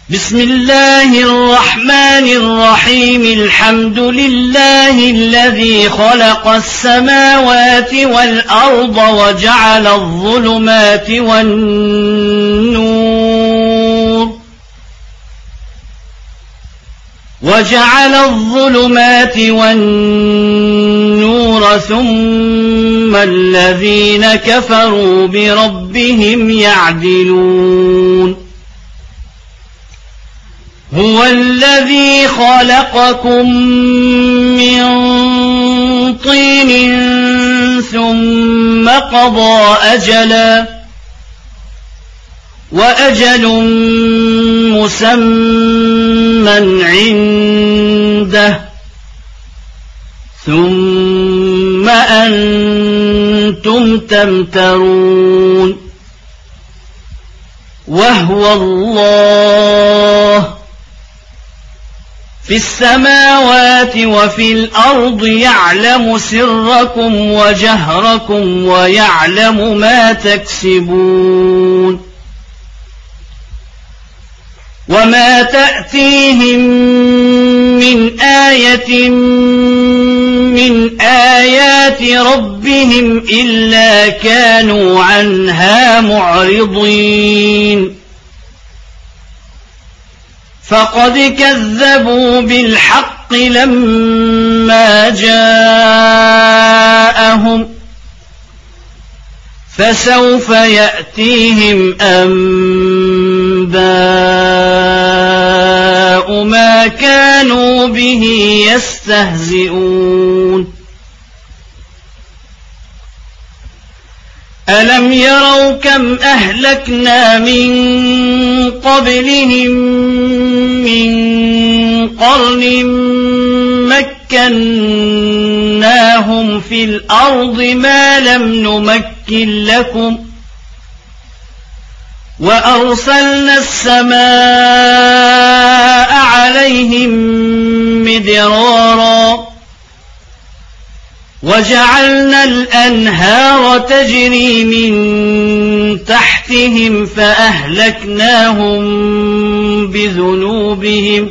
بسم الله الرحمن الرحيم. الحمد لله الذي خلق السماوات والأرض وجعل الظلمات والنور ثم الذين كفروا بربهم يعدلون. هو الذي خلقكم من طين ثم قضى أجلا وأجل مسمى عنده ثم أنتم تمترون. وهو الله في السماوات وفي الأرض يعلم سركم وجهركم ويعلم ما تكسبون. وما تأتيهم من آية من آيات ربهم إلا كانوا عنها معرضين. فقد كذبوا بالحق لما جاءهم فسوف يأتيهم أنباء ما كانوا به يستهزئون. ألم يروا كم أهلكنا من قبلهم من قرن مكناهم في الأرض ما لم نمكن لكم وأرسلنا السماء عليهم مدرارا وجعلنا الأنهار تجري من تحتهم فأهلكناهم بذنوبهم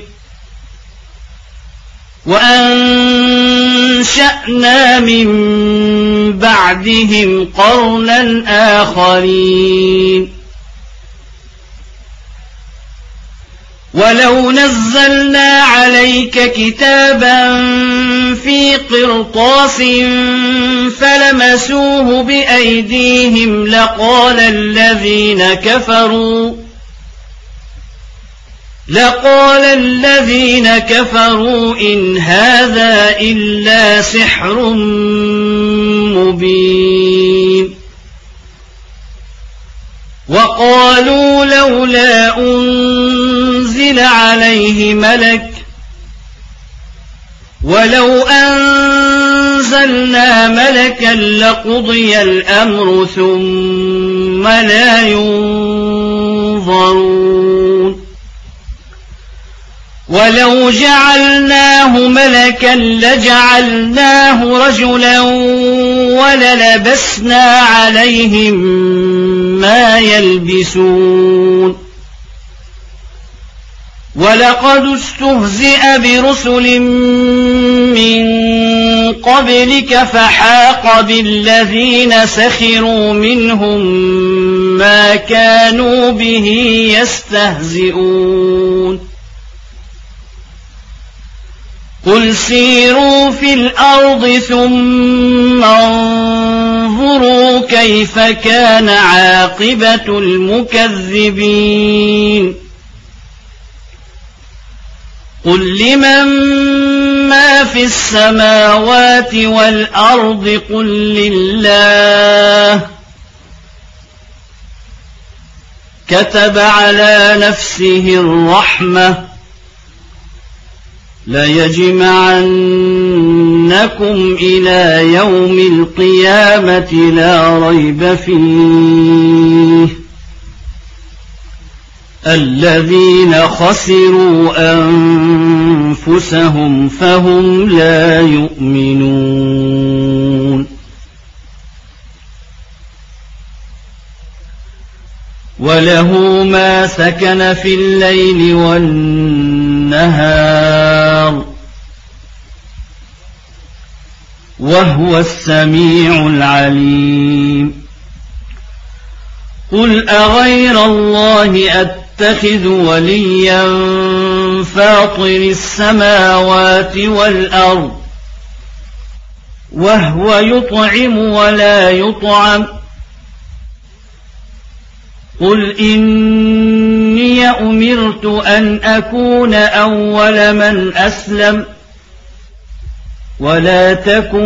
وأنشأنا من بعدهم قرنا آخرين. ولو نزلنا عليك كتابا في قرطاس فلمسوه بأيديهم لقال الذين كفروا إن هذا إلا سحر مبين. وقالوا لولا أنزل عليه ملك ولو أنزلنا ملكا لقضي الأمر ثم لا ينظرون. ولو جعلناه ملكا لجعلناه رجلا وللبسنا عليهم ما يلبسون. ولقد استهزئ برسل من قبلك فحاق بالذين سخروا منهم ما كانوا به يستهزئون. قل سيروا في الأرض ثم انظروا كيف كان عاقبة المكذبين. قل لمن ما في السماوات والأرض قل لله كتب على نفسه الرحمة ليجمعنكم إلى يوم القيامة لا ريب فيه الذين خسروا أنفسهم فهم لا يؤمنون. وله ما سكن في الليل والنهار وهو السميع العليم قل أغير الله أتخذ وليا فاطر السماوات والأرض وهو يطعم ولا يطعم قل إني أمرت أن أكون أول من أسلم ولا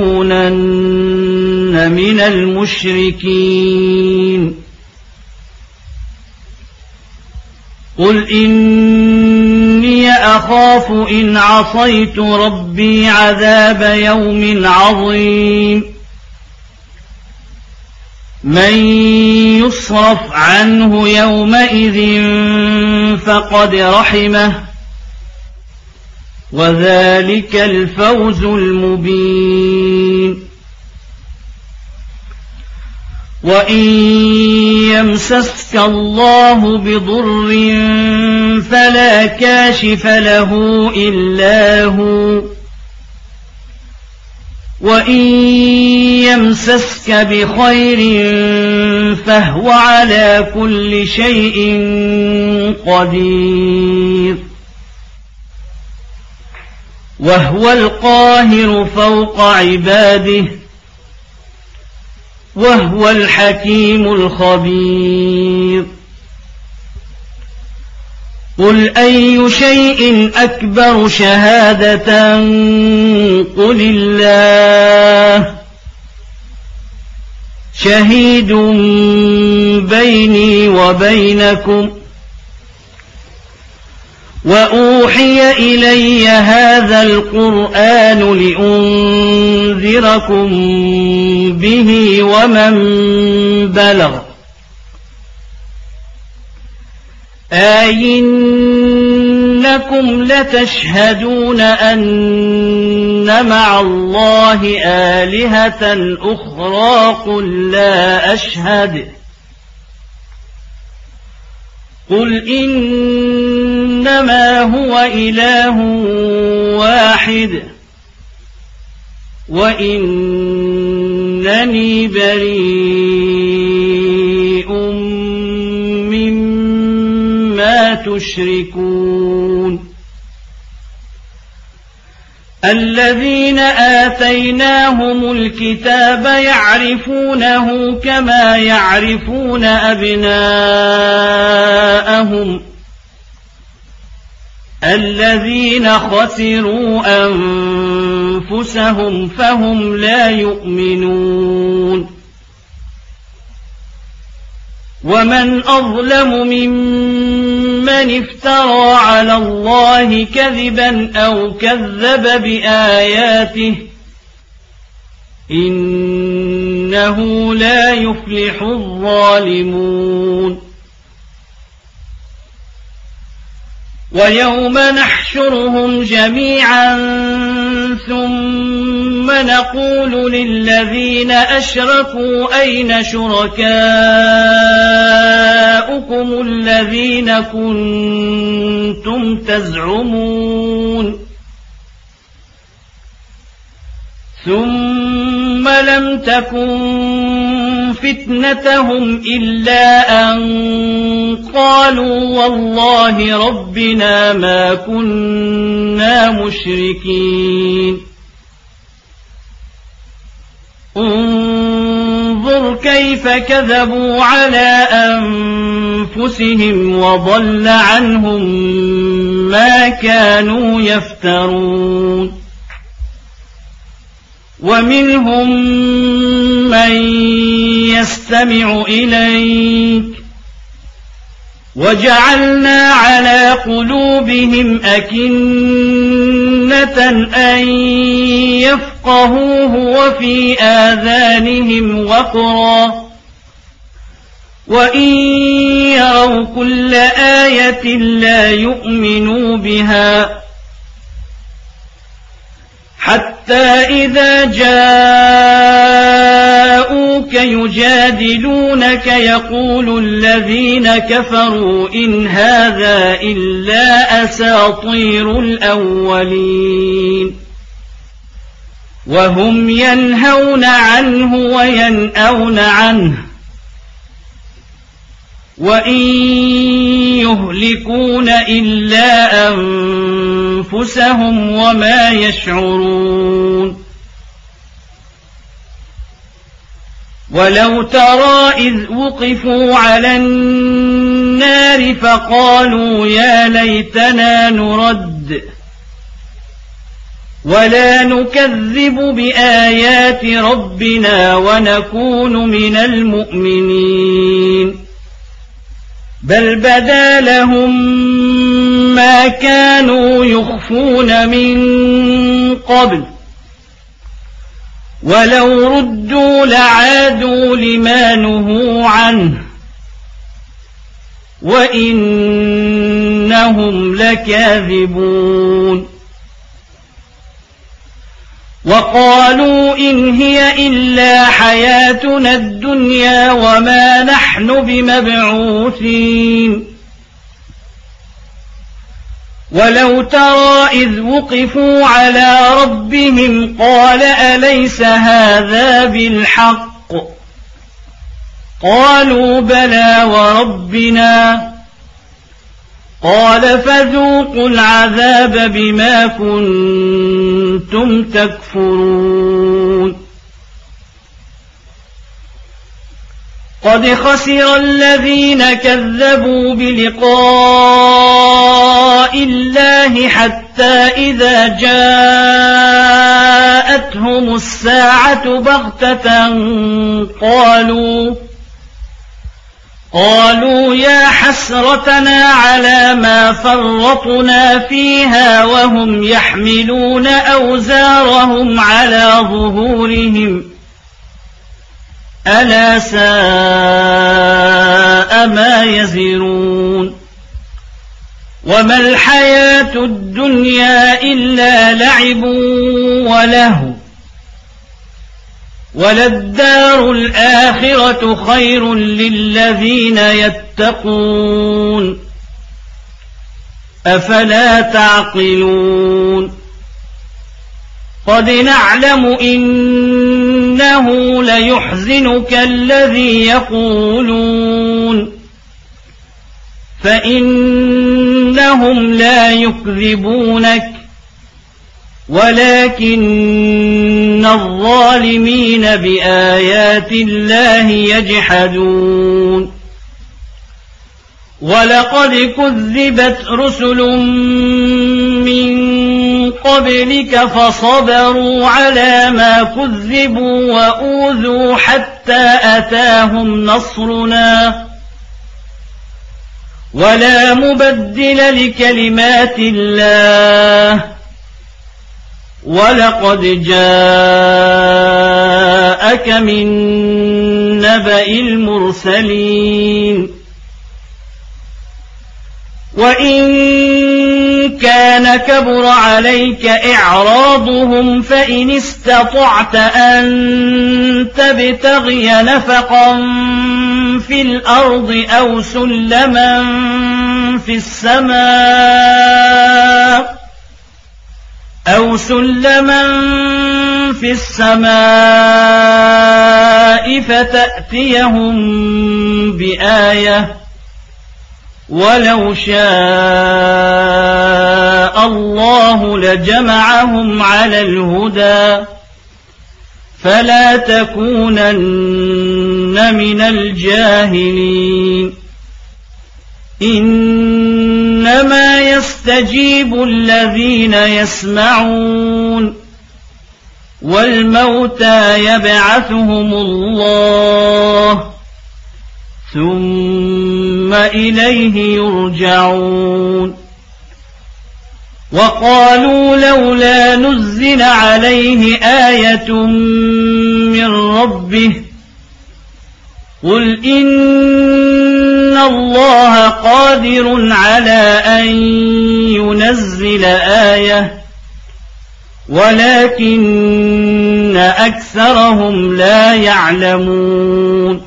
تكونن من المشركين قل إني أخاف إن عصيت ربي عذاب يوم عظيم من يصرف عنه يومئذ فقد رحمه وذلك الفوز المبين وإن يمسسك الله بضر فلا كاشف له إلا هو وإن يمسسك بخير فهو على كل شيء قدير وهو القاهر فوق عباده وهو الحكيم الخبير قل أي شيء أكبر شهادة قل الله شهيد بيني وبينكم وأوحي إلي هذا القرآن لأنذركم به ومن بلغ أئنكم لتشهدون أن مع الله آلهة أخرى قل لا أشهد قل إنما هو إله واحد وإنني بريء مما تشركون الذين آتيناهم الكتاب يعرفونه كما يعرفون أبناءهم الذين خسروا أنفسهم فهم لا يؤمنون ومن أظلم ممن افترى على الله كذبا أو كذب بآياته إنه لا يفلح الظالمون ويوم نحشرهم جميعا ثم نقول للذين أشركوا أين شركاؤكم الذين كنتم تزعمون ثم لم تكن فتنتهم إلا أن قالوا والله ربنا ما كنا مشركين انظر كيف كذبوا على أنفسهم وضل عنهم ما كانوا يفترون ومنهم من يستمع إليك وجعلنا على قلوبهم أكنة أن يفقهوه وفي آذانهم وقرا وإن يروا كل آية لا يؤمنوا بها حتى إذا جاءوك جاءوك يجادلونك يقول الذين كفروا إن هذا إلا أساطير الأولين وهم ينهون عنه وينأون عنه وإن يهلكون إلا أنفسهم وما يشعرون ولو ترى إذ وقفوا على النار فقالوا يا ليتنا نرد ولا نكذب بآيات ربنا ونكون من المؤمنين بل بدا لهم ما كانوا يخفون من قبل ولو ردوا لعادوا لما نهوا عنه وإنهم لكاذبون وقالوا إن هي إلا حياتنا الدنيا وما نحن بمبعوثين ولو ترى إذ وقفوا على ربهم قال أليس هذا بالحق قالوا بلى وربنا قال فذوقوا العذاب بما كنتم تكفرون قد خسر الذين كذبوا بلقاء الله حتى إذا جاءتهم الساعة بغتة قالوا يا حسرتنا على ما فرطنا فيها وهم يحملون أوزارهم على ظهورهم ألا ساء ما يزرون وما الحياة الدنيا إلا لعب ولهو وللدار الآخرة خير للذين يتقون أفلا تعقلون قد نعلم إنه ليحزنك الذي يقولون فإنهم لا يكذبونك ولكن الظالمين بآيات الله يجحدون ولقد كذبت رسل من قبلك فصبروا على ما كذبوا وأوذوا حتى أتاهم نصرنا ولا مبدل لكلمات الله ولقد جاءك من نبأ المرسلين وإن كان كبر عليك إعراضهم فإن استطعت أن تبتغي نفقا في الأرض أو سلما في السماء فتأتيهم بآية ولو شاء الله لجمعهم على الهدى فلا تكونن من الجاهلين إنما يستجيب الذين يسمعون والموتى يبعثهم الله ثم إليه يرجعون وقالوا لولا نزل عليه آية من ربه قل إن الله قادر على أن ينزل آية ولكن أكثرهم لا يعلمون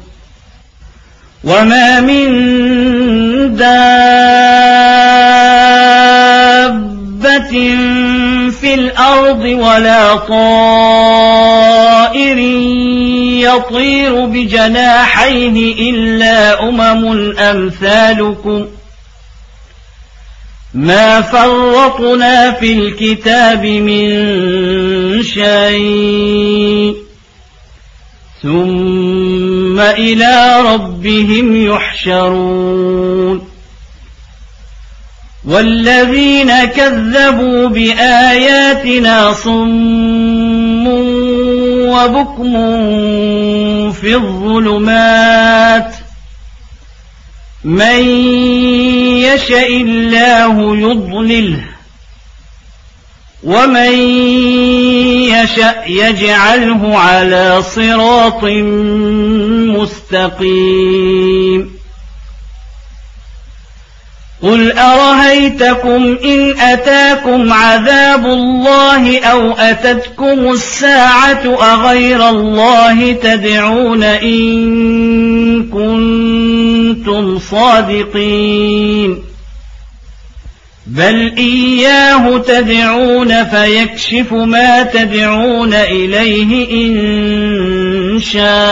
وما من دابة في الأرض ولا طائر يطير بجناحيه إلا أمم أمثالكم ما فرطنا في الكتاب من شيء ثم إلى ربهم يحشرون والذين كذبوا بآياتنا صم وبكم في الظلمات من يشاء الله يضلله ومن يشاء يجعله على صراط مستقيم قل أرهيتكم إن أتاكم عذاب الله أو أتتكم الساعة أغير الله تدعون إن كنتم صادقين بل إياه تدعون فيكشف ما تدعون إليه إن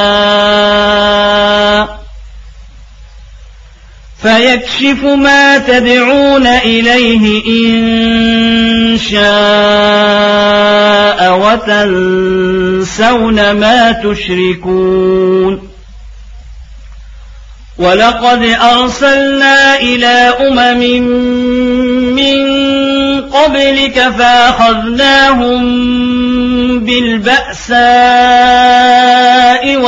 شاء فيكشف ما تدعون إليه إن شاء وتنسون ما تشركون ولقد أرسلنا إلى أمم من قبلك فأخذناهم بالبأساء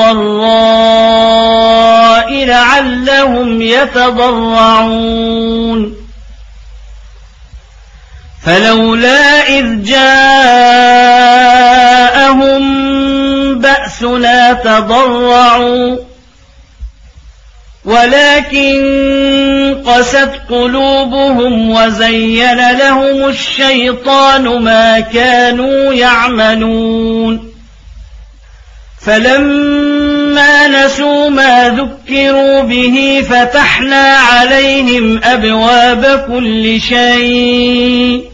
والضراء لعلهم يتضرعون فلولا إذ جاءهم بأسنا تضرعوا ولكن قست قلوبهم وزين لهم الشيطان ما كانوا يعملون فلما نسوا ما ذكروا به فتحنا عليهم أبواب كل شيء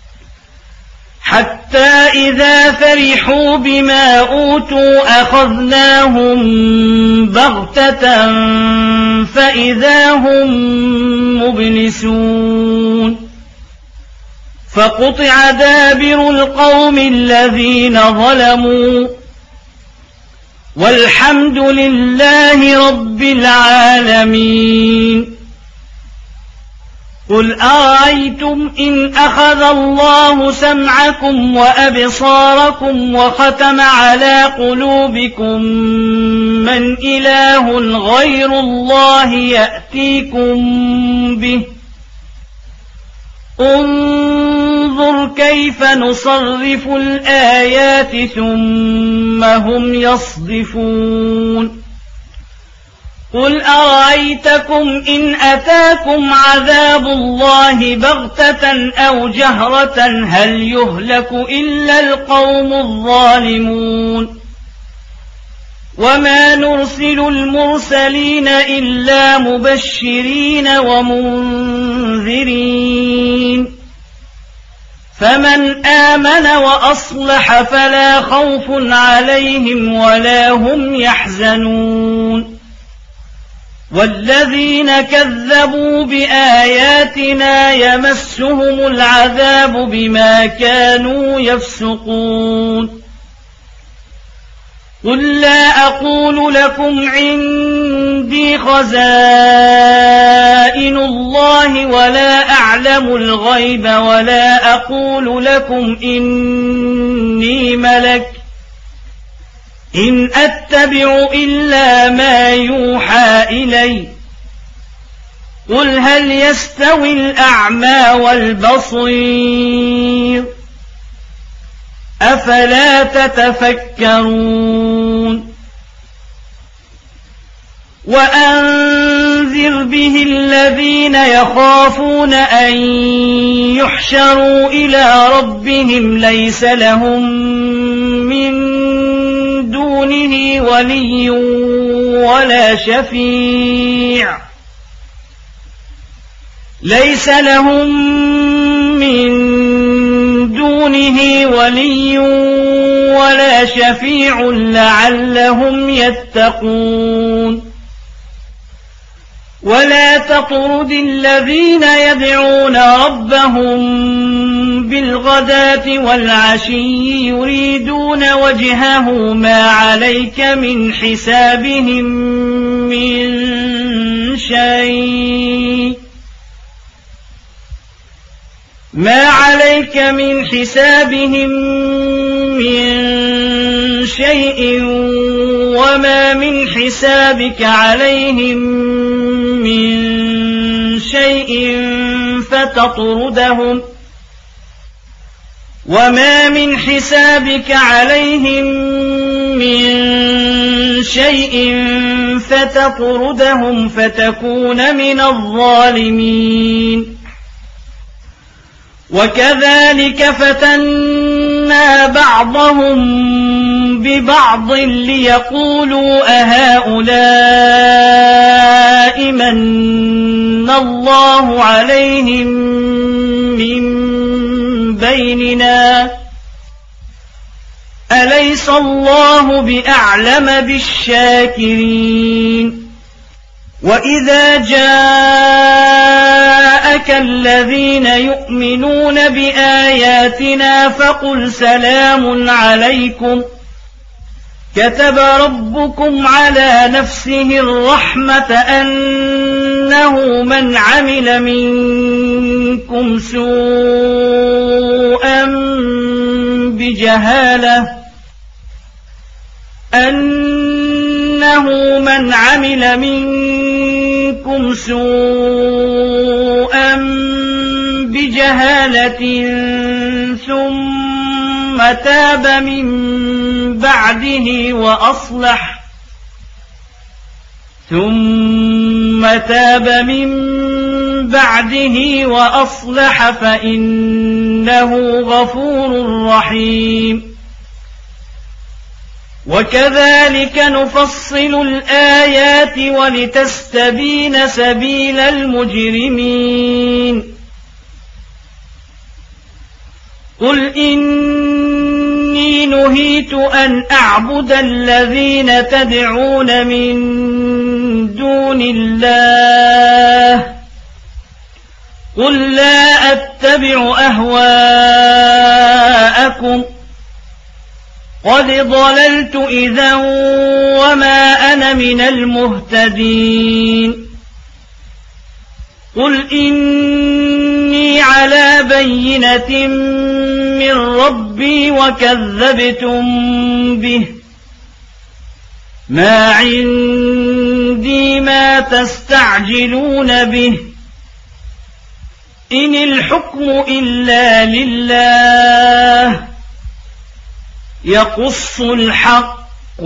حتى إذا فرحوا بما أوتوا أخذناهم بغتة فإذا هم مبلسون فقطع دابر القوم الذين ظلموا والحمد لله رب العالمين قل أرأيتم إن أخذ الله سمعكم وأبصاركم وختم على قلوبكم من إله غير الله يأتيكم به انظر كيف نصرف الآيات ثم هم يصدفون قل أرأيتكم إن أتاكم عذاب الله بغتة أو جهرة هل يهلك إلا القوم الظالمون وما نرسل المرسلين إلا مبشرين ومنذرين فمن آمن وأصلح فلا خوف عليهم ولا هم يحزنون والذين كذبوا بآياتنا يمسهم العذاب بما كانوا يفسقون قل لا أقول لكم عندي خزائن الله ولا أعلم الغيب ولا أقول لكم إني ملك إن أتبع إلا ما يوحى إلي قل هل يستوي الأعمى والبصير أفلا تتفكرون وأنذر وأنذر به الذين يخافون أن يحشروا إلى ربهم ليس لهم من دونه ولي ولا شفيع ليس لهم من دونه ولي ولا شفيع لعلهم يتقون ولا تطرد الذين يدعون ربهم بالغداة والعشي يريدون وجهه ما عليك من حسابهم من شيء وما من حسابك عليهم من شيء فتطردهم فتكون من الظالمين وكذلك فتنا بعضهم ببعض ليقولوا أهؤلاء من الله عليهم من بيننا أليس الله بأعلم بالشاكرين وإذا جاءك الذين يؤمنون بآياتنا فقل سلام عليكم كتب ربكم على نفسه الرحمة أنه من عمل منكم سوءا بجهالة ثم تاب من بعده وأصلح فإنه غفور رحيم وكذلك نفصل الآيات ولتستبين سبيل المجرمين قل إني نهيت أن أعبد الذين تدعون من دون الله قل لا أتبع أهواءكم قد ضللت إذا وما أنا من المهتدين قل إني على بينة من ربي وكذبتم به ما عندي ما تستعجلون به إن الحكم إلا لله يقص الحق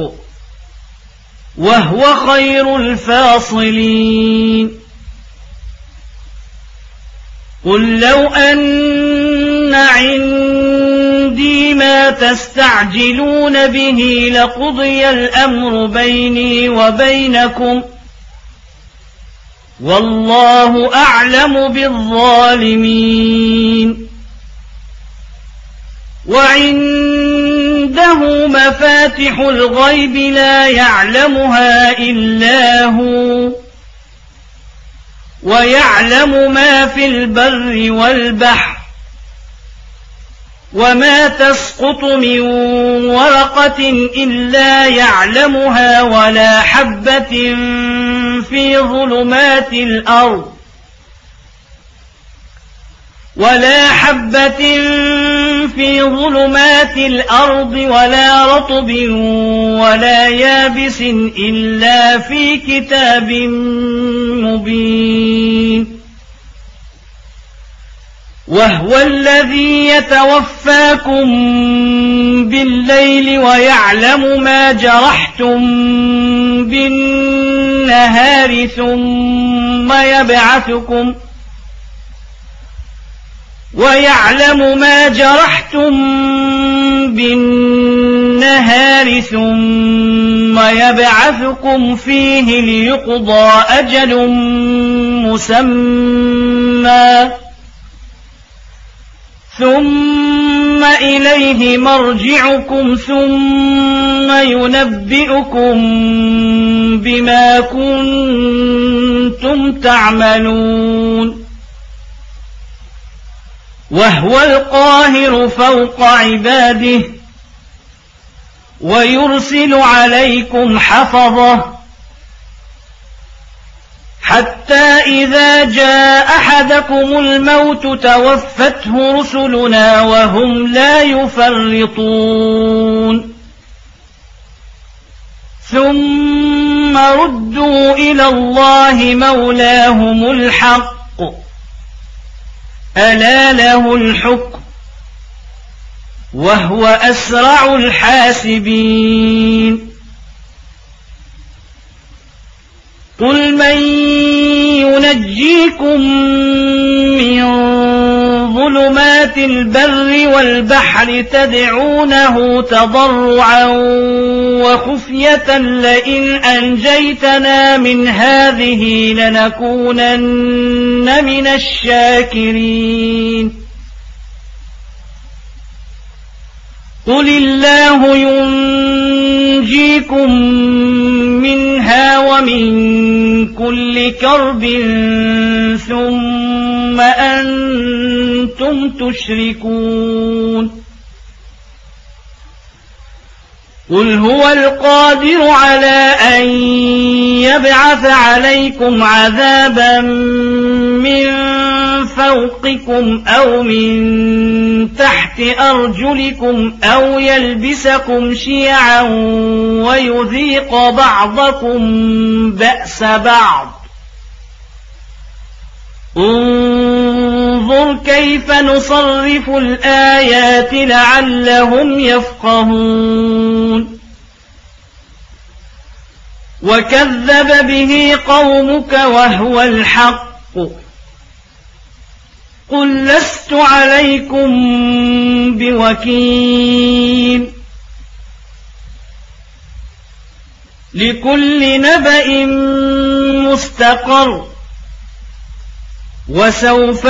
وهو خير الفاصلين قل لو أن عندي ما تستعجلون به لقضي الأمر بيني وبينكم والله أعلم بالظالمين وعنده مفاتح الغيب لا يعلمها إلا هو ويعلم ما في البر والبحر وما تسقط من ورقة إلا يعلمها ولا حبة في ظلمات الأرض ولا رطب ولا يابس إلا في كتاب مبين وهو الذي يتوفاكم بالليل ويعلم ما جرحتم بالنهار بالنهار ثم يبعثكم ويعلم ما جرحتم بالنهار ثم يبعثكم فيه ليقضى أجل مسمى ثم إليه مرجعكم ثم ينبئكم بما كنتم تعملون وهو القاهر فوق عباده ويرسل عليكم حفظه حتى إذا جاء أحدكم الموت توفته رسلنا وهم لا يفرطون ثم ردوا إلى الله مولاهم الحق ألا له الحكم وهو أسرع الحاسبين قل من ينجيكم من ظلمات البر والبحر تدعونه تضرعا وخفية لئن أنجيتنا من هذه لنكونن من الشاكرين قل الله ينجيكم منها ومن كل كرب ثم أنتم تشركون قل هو القادر على أن يبعث عليكم عذابا من فوقكم أو من تحت أرجلكم أو يلبسكم شيعا ويذيق بعضكم بأس بعض انظر كيف نصرف الآيات لعلهم يفقهون وكذب به قومك وهو الحق قل لست عليكم بوكيل لكل نبأ مستقر وسوف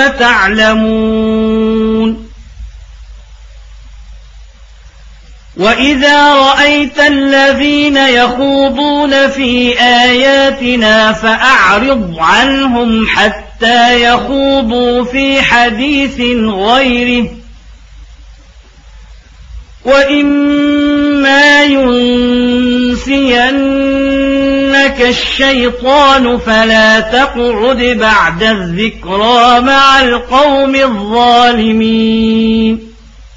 تعلمون وإذا رأيت الذين يخوضون في آياتنا فأعرض عنهم حتى يخوضوا في حديث غيره وإما ينسينك الشيطان فلا تقعد بعد الذكرى مع القوم الظالمين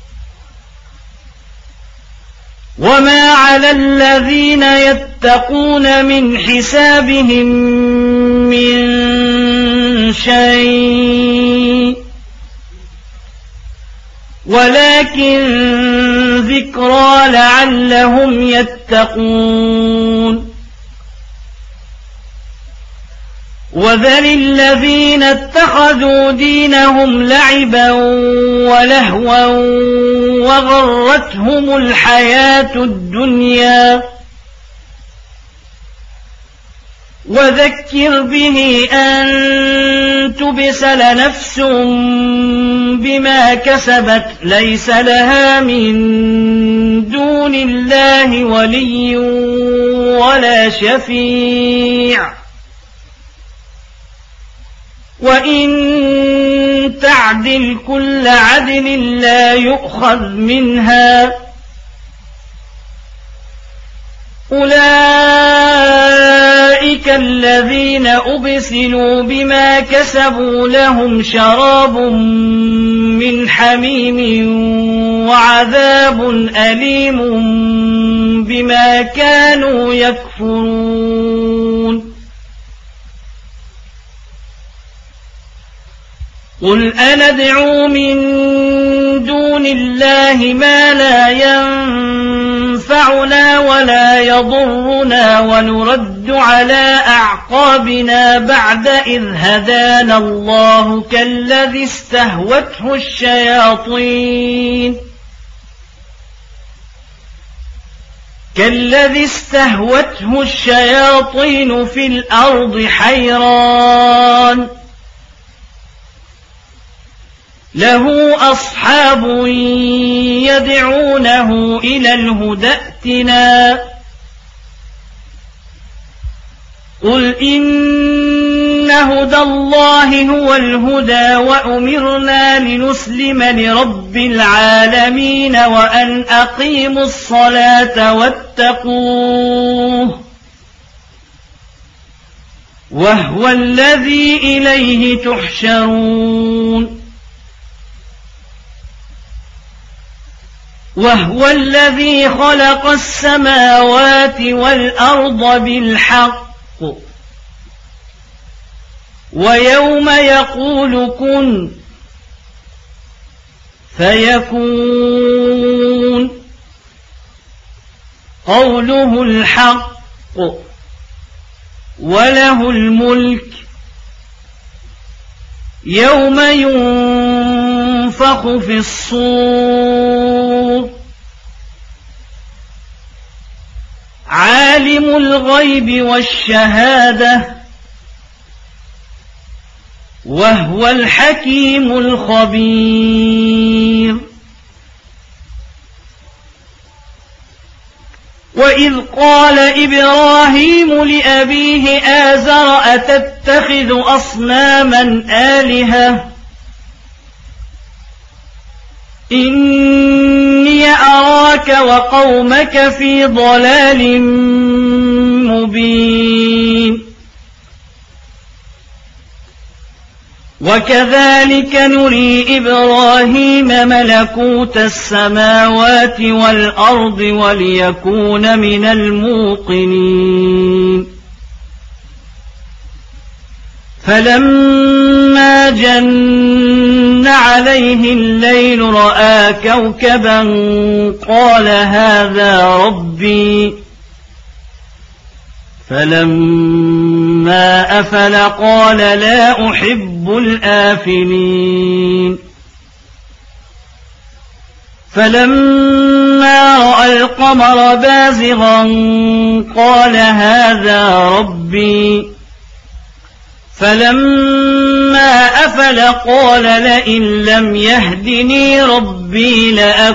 وما على الذين يتقون من حسابهم من شيء ولكن ذكرى لعلهم يتقون وذل الذين اتخذوا دينهم لعبا ولهوا وغرتهم الحياة الدنيا وذكر به أن تبسل نفس بما كسبت ليس لها من دون الله ولي ولا شفيع وإن تعدل كل عدل لا يؤخذ منها أولئك الذين أبسلوا بما كسبوا لهم شراب من حميم وعذاب أليم بما كانوا يكفرون قل أندعو من دون الله ما لا ينفع ينفعنا ولا يضرنا ونرد على أعقابنا بعد إذ هدانا الله كالذي استهوته الشياطين في الأرض حيران له أصحاب يدعونه إلى الهدى ائتنا قل إن هدى الله هو الهدى وأمرنا لنسلم لرب العالمين وأن أقيموا الصلاة واتقوه وهو الذي إليه تحشرون وهو الذي خلق السماوات والأرض بالحق ويوم يقول كن فيكون قوله الحق وله الملك يوم ينفخ في الصور عالم الغيب والشهادة وهو الحكيم الخبير وإذ قال إبراهيم لأبيه آزر أتتخذ أصناما آلهة إني أراك وقومك في ضلال مبين وكذلك نري إبراهيم ملكوت السماوات والأرض وليكون من الموقنين فلما جن عليه الليل رأى كوكبا قال هذا ربي فلما أفل قال لا أحب الآفلين فلما رأى القمر بازغا قال هذا ربي فلما أفل قال لئن لم يهدني ربي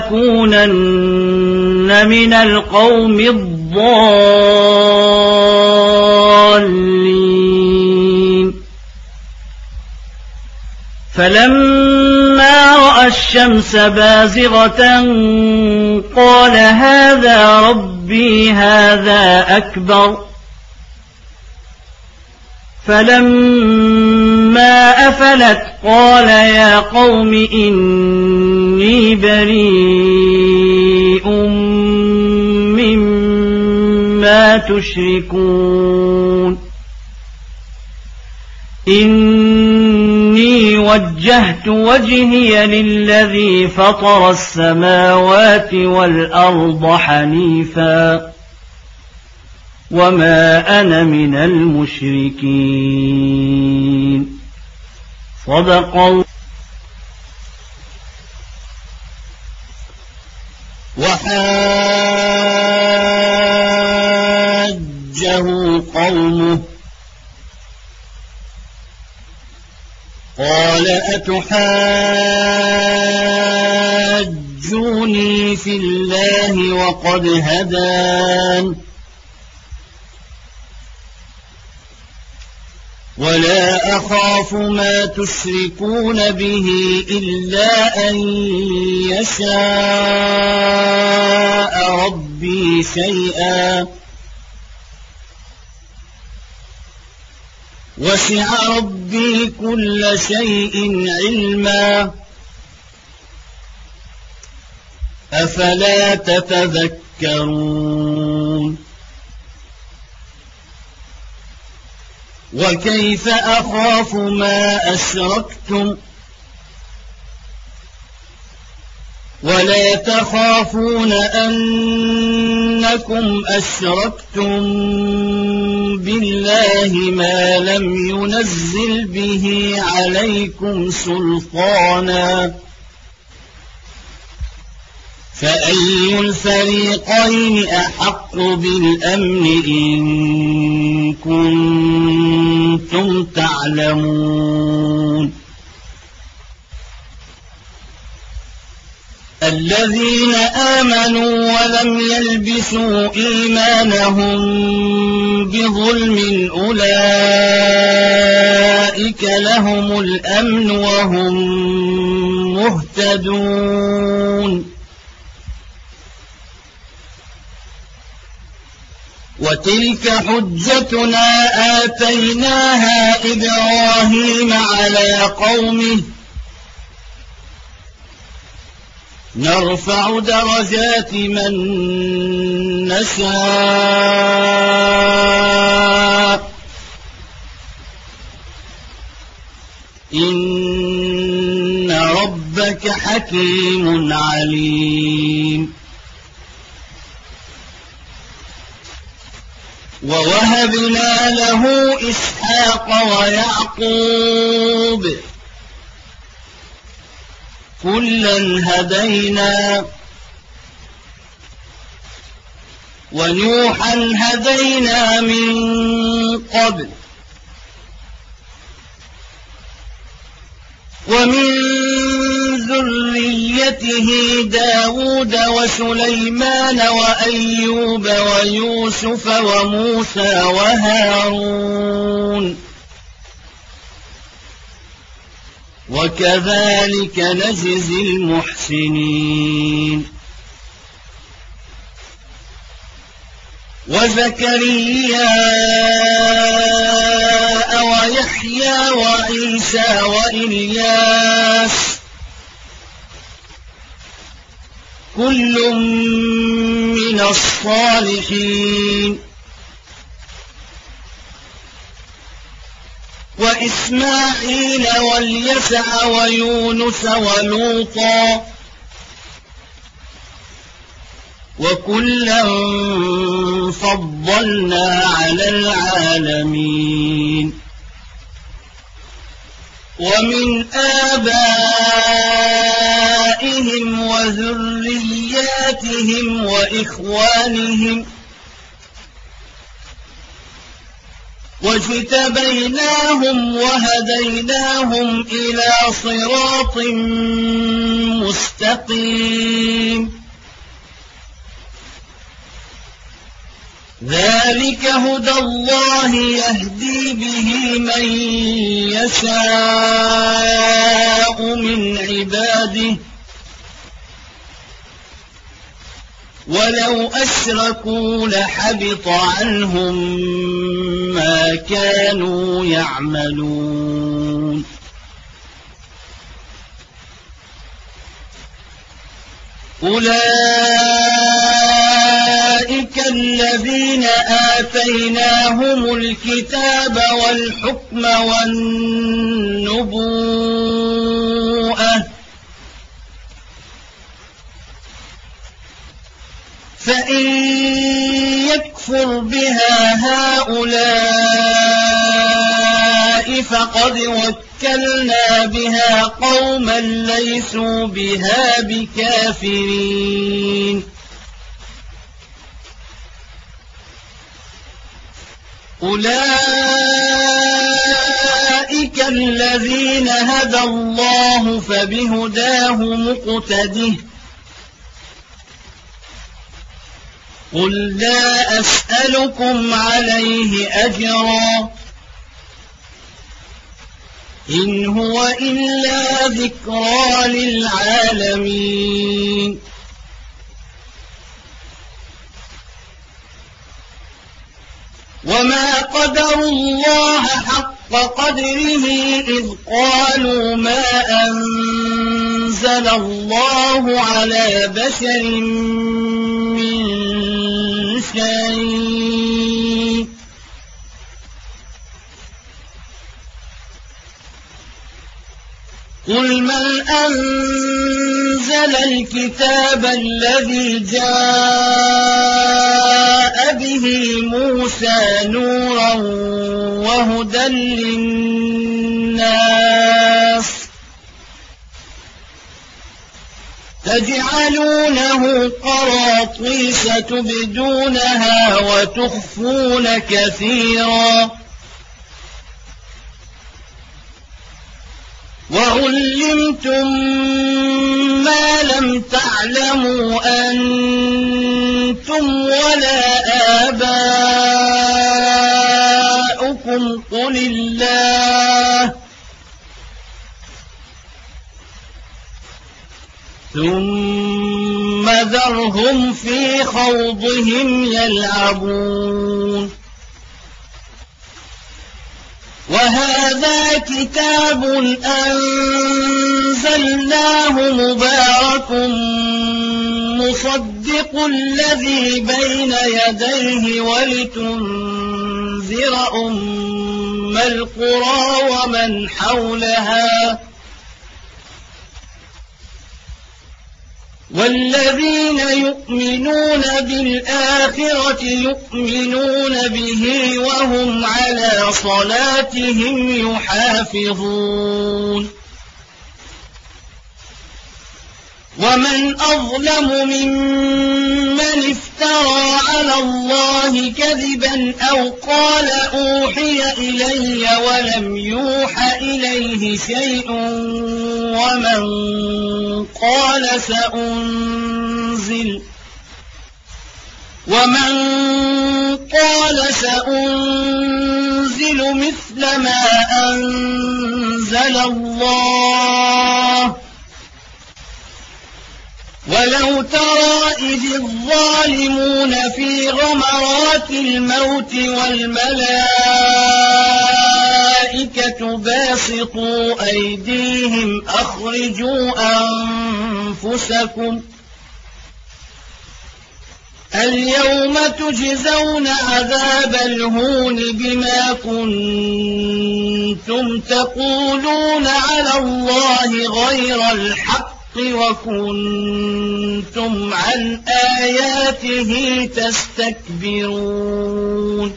لأكونن من القوم الضالين فلما رأى الشمس بازغة قال هذا ربي هذا أكبر فلما أفلت قال يا قوم إني بريء مما تشركون إني وجهت وجهي للذي فطر السماوات والأرض حنيفا وما أنا من المشركين صدق الله. وحاجه قومه قال أتحاجوني في الله وقد هدان ولا أخاف ما تشركون به إلا أن يشاء ربي شيئا وسع ربي كل شيء علما أفلا تتذكرون وكيف أخاف ما أشركتم ولا تخافون أنكم أشركتم بالله ما لم ينزل به عليكم سلطانا فأي الفريقين أحق بالأمن إن كنتم تعلمون الذين آمنوا ولم يلبسوا إيمانهم بظلم أولئك لهم الأمن وهم مهتدون وتلك حجتنا آتيناها إبراهيم على قومه نرفع درجات من نشاء إن ربك حكيم عليم ووهبنا له إسحاق ويعقوب كلا هدينا ونوحا هدينا من قبل ومن ذريته داود وسليمان وأيوب ويوسف وموسى وهارون وكذلك نجزي المحسنين وزكريا ويحيى وعيسى وإلياس كل من الصالحين وإسماعيل واليسع ويونس ولوطا وكلا فضلنا على العالمين ومن آبائهم وذرياتهم وإخوانهم واجتبيناهم وهديناهم إلى صراط مستقيم ذلك هدى الله يهدي به من يشاء من عباده ولو أشركوا لحبط عنهم ما كانوا يعملون أولئك الذين آتيناهم الكتاب والحكم والنبوءة فإن يكفر بها هؤلاء فقد وكلنا بها قوما ليسوا بها بكافرين أولئك الذين هدى الله فبهداه مقتده قل لا أسألكم عليه أجرا إن هو إلا ذكرى للعالمين وما قدروا الله حق قدره إذ قالوا ما أنزل الله على بشر من شيء قل من أنزل الكتاب الذي جاء به موسى نورا وهدى للناس تجعلونه قراطيس تبدونها وتخفون كثيرا وعلمتم ما لم تعلموا أنتم ولا آباؤكم قل الله ثم ذرهم في خوضهم يلعبون وهذا كتاب أنزلناه مبارك مصدق الذي بين يديه ولتنذر أم القرى ومن حولها والذين يؤمنون بالآخرة يؤمنون به وهم على صلاتهم يحافظون ومن أظلم ممن افترى على الله كذبا أو قال أوحي إلي ولم يوحى إليه شيء ومن قال سأنزل مثل ما أنزل الله ولو ترى إذ الظالمون في غمرات الموت والملائكة باسطوا أيديهم أخرجوا أنفسكم اليوم تجزون عذاب الهون بما كنتم تقولون على الله غير الحق وكنتم عن آياته تستكبرون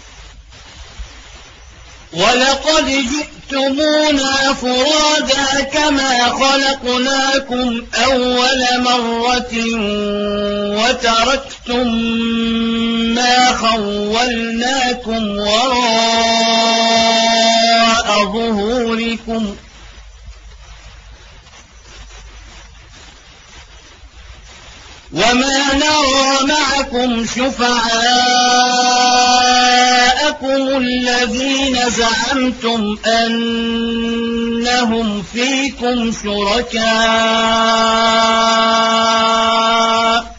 ولقد جئتمونا فرادا كما خلقناكم أول مرة وتركتم ما خولناكم وراء ظهوركم وما نرى معكم شفعاءكم الذين زعمتم أنهم فيكم شركاء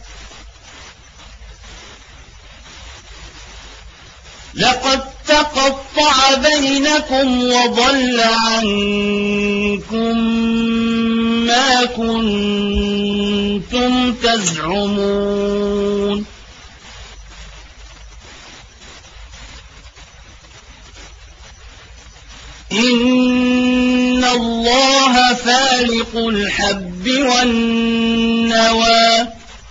لقد تقطع بينكم وضل عنكم ما كنتم تزعمون إن الله فالق الحب والنوى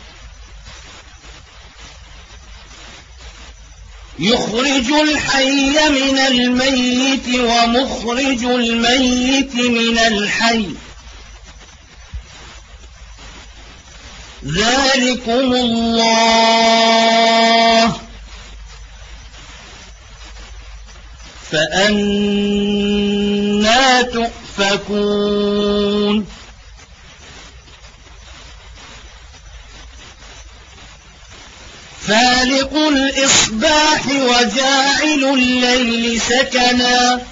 يخرج الحي من الميت ومخرج الميت من الحي ذلكم الله فأنى تؤفكون فالق الإصباح وجاعل الليل سكنا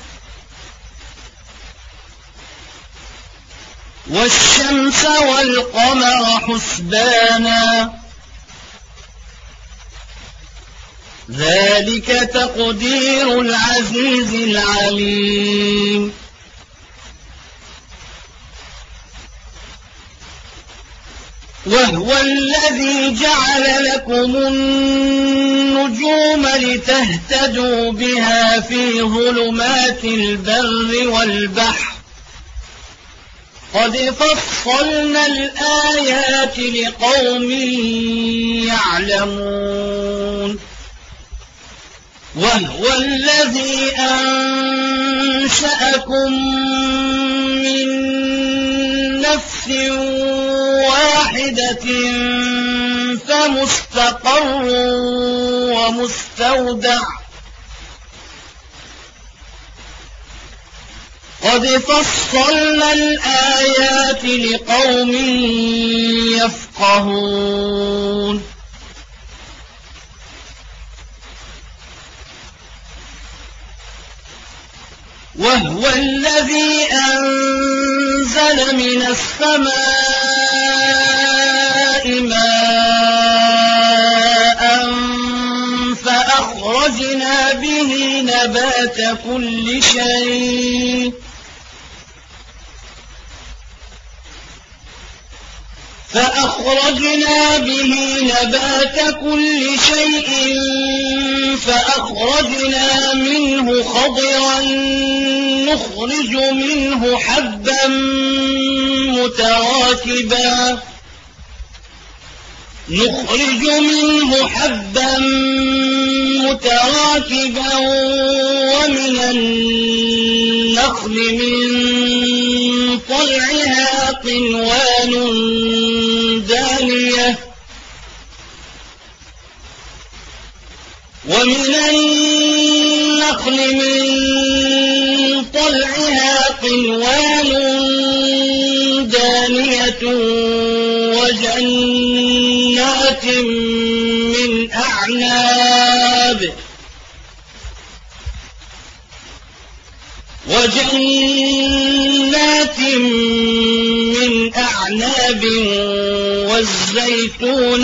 والشمس والقمر حسبانا ذلك تقدير العزيز العليم وهو الذي جعل لكم النجوم لتهتدوا بها في ظلمات البر والبحر قد فصلنا الآيات لقوم يعلمون وهو الذي أنشأكم من نفس واحدة فمستقر ومستودع قد فصلنا الآيات لقوم يفقهون وهو الذي أنزل من السماء ماء فأخرجنا به نبات كل شيء فأخرجنا منه خضرا نخرج منه حبا متراكبا ومن النخل من طلعها قنوان دانية وجنات من أعناب والزيتون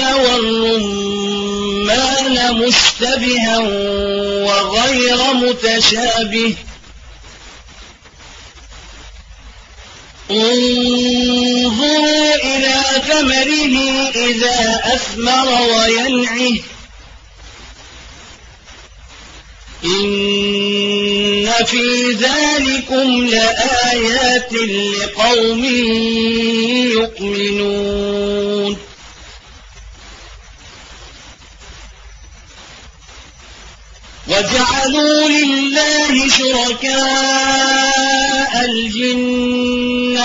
والرمان مشتبها وغير متشابه انظروا إلى ثمره إذا أثمر وينعه إن في ذلكم لآيات لقوم يؤمنون وجعلوا لله شركاء الجن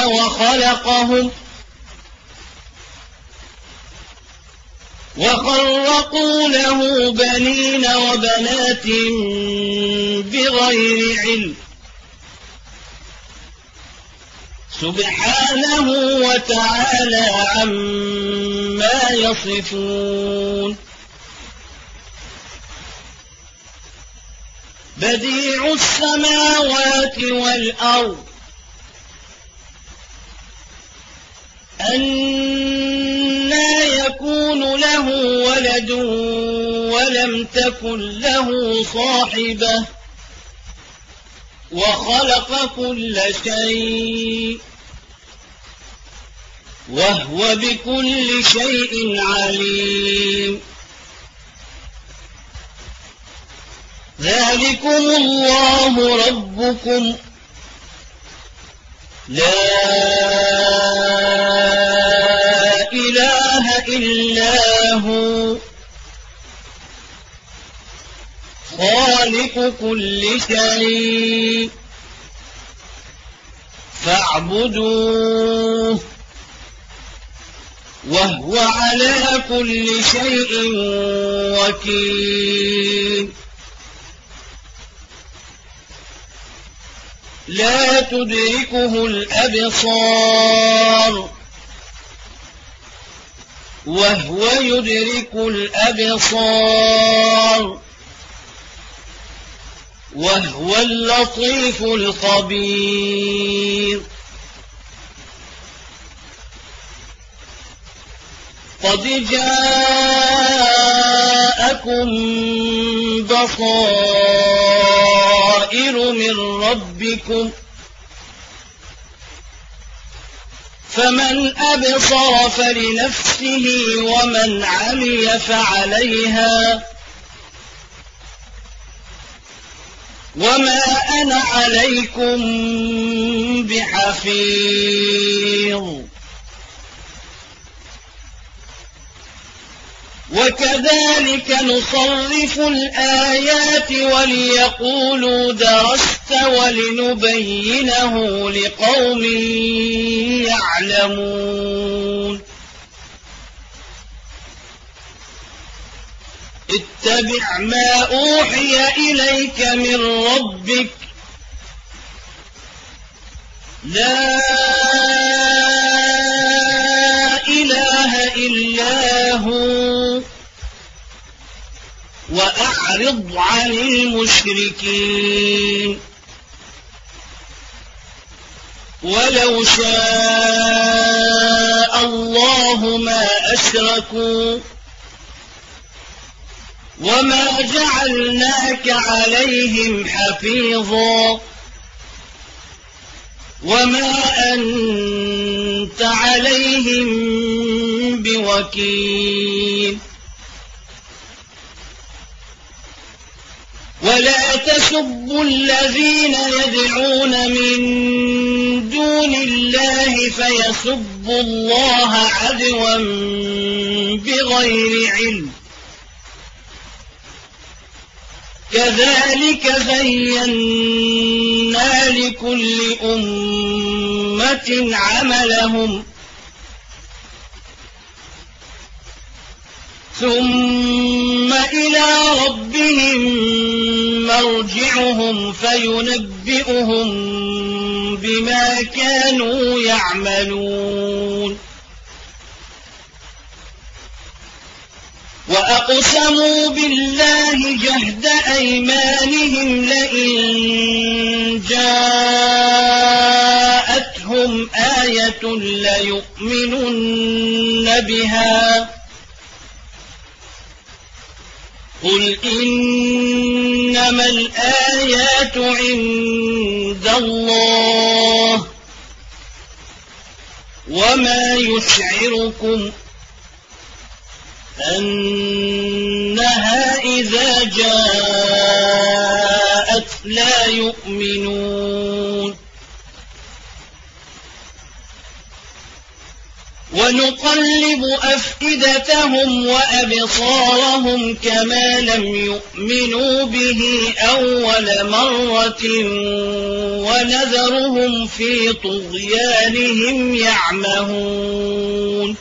وخرقوا له بنين وبنات بغير علم سبحانه وتعالى عما يصفون بديع السماوات والأرض أنى يكون له ولد ولم تكن له صاحبة وخلق كل شيء وهو بكل شيء عليم ذلكم الله ربكم لا إله إلا هو خالق كل شيء فاعبدوه وهو على كل شيء وكيل لا تدركه الأبصار وهو يدرك الأبصار وهو اللطيف الخبير قد جاءكم بصائر من ربكم فمن أبصر فلنفسه ومن عمي فعليها وما أنا عليكم بحفيظ وكذلك نصرف الآيات وليقولوا درست ولنبينه لقوم يعلمون اتبع ما أوحي إليك من ربك لا إله إلا هو وأعرض عن المشركين ولو شاء الله ما أشركوا وما جعلناك عليهم حفيظا وما أنت عليهم بوكيل ولا تسبوا الذين يدعون من دون الله فيسبوا الله عدوا بغير علم كذلك زينا لكل أمة عملهم ثم إلى ربهم مرجعهم فينبئهم بما كانوا يعملون وأقسموا بالله جهد أيمانهم لئن جاءتهم آية ليؤمنن بها قل إنما الآيات عند الله وما يشعركم أنها إذا جاءت لا يؤمنون ونقلب أفئدتهم وأبصارهم كما لم يؤمنوا به أول مرة ونذرهم في طغيانهم يعمهون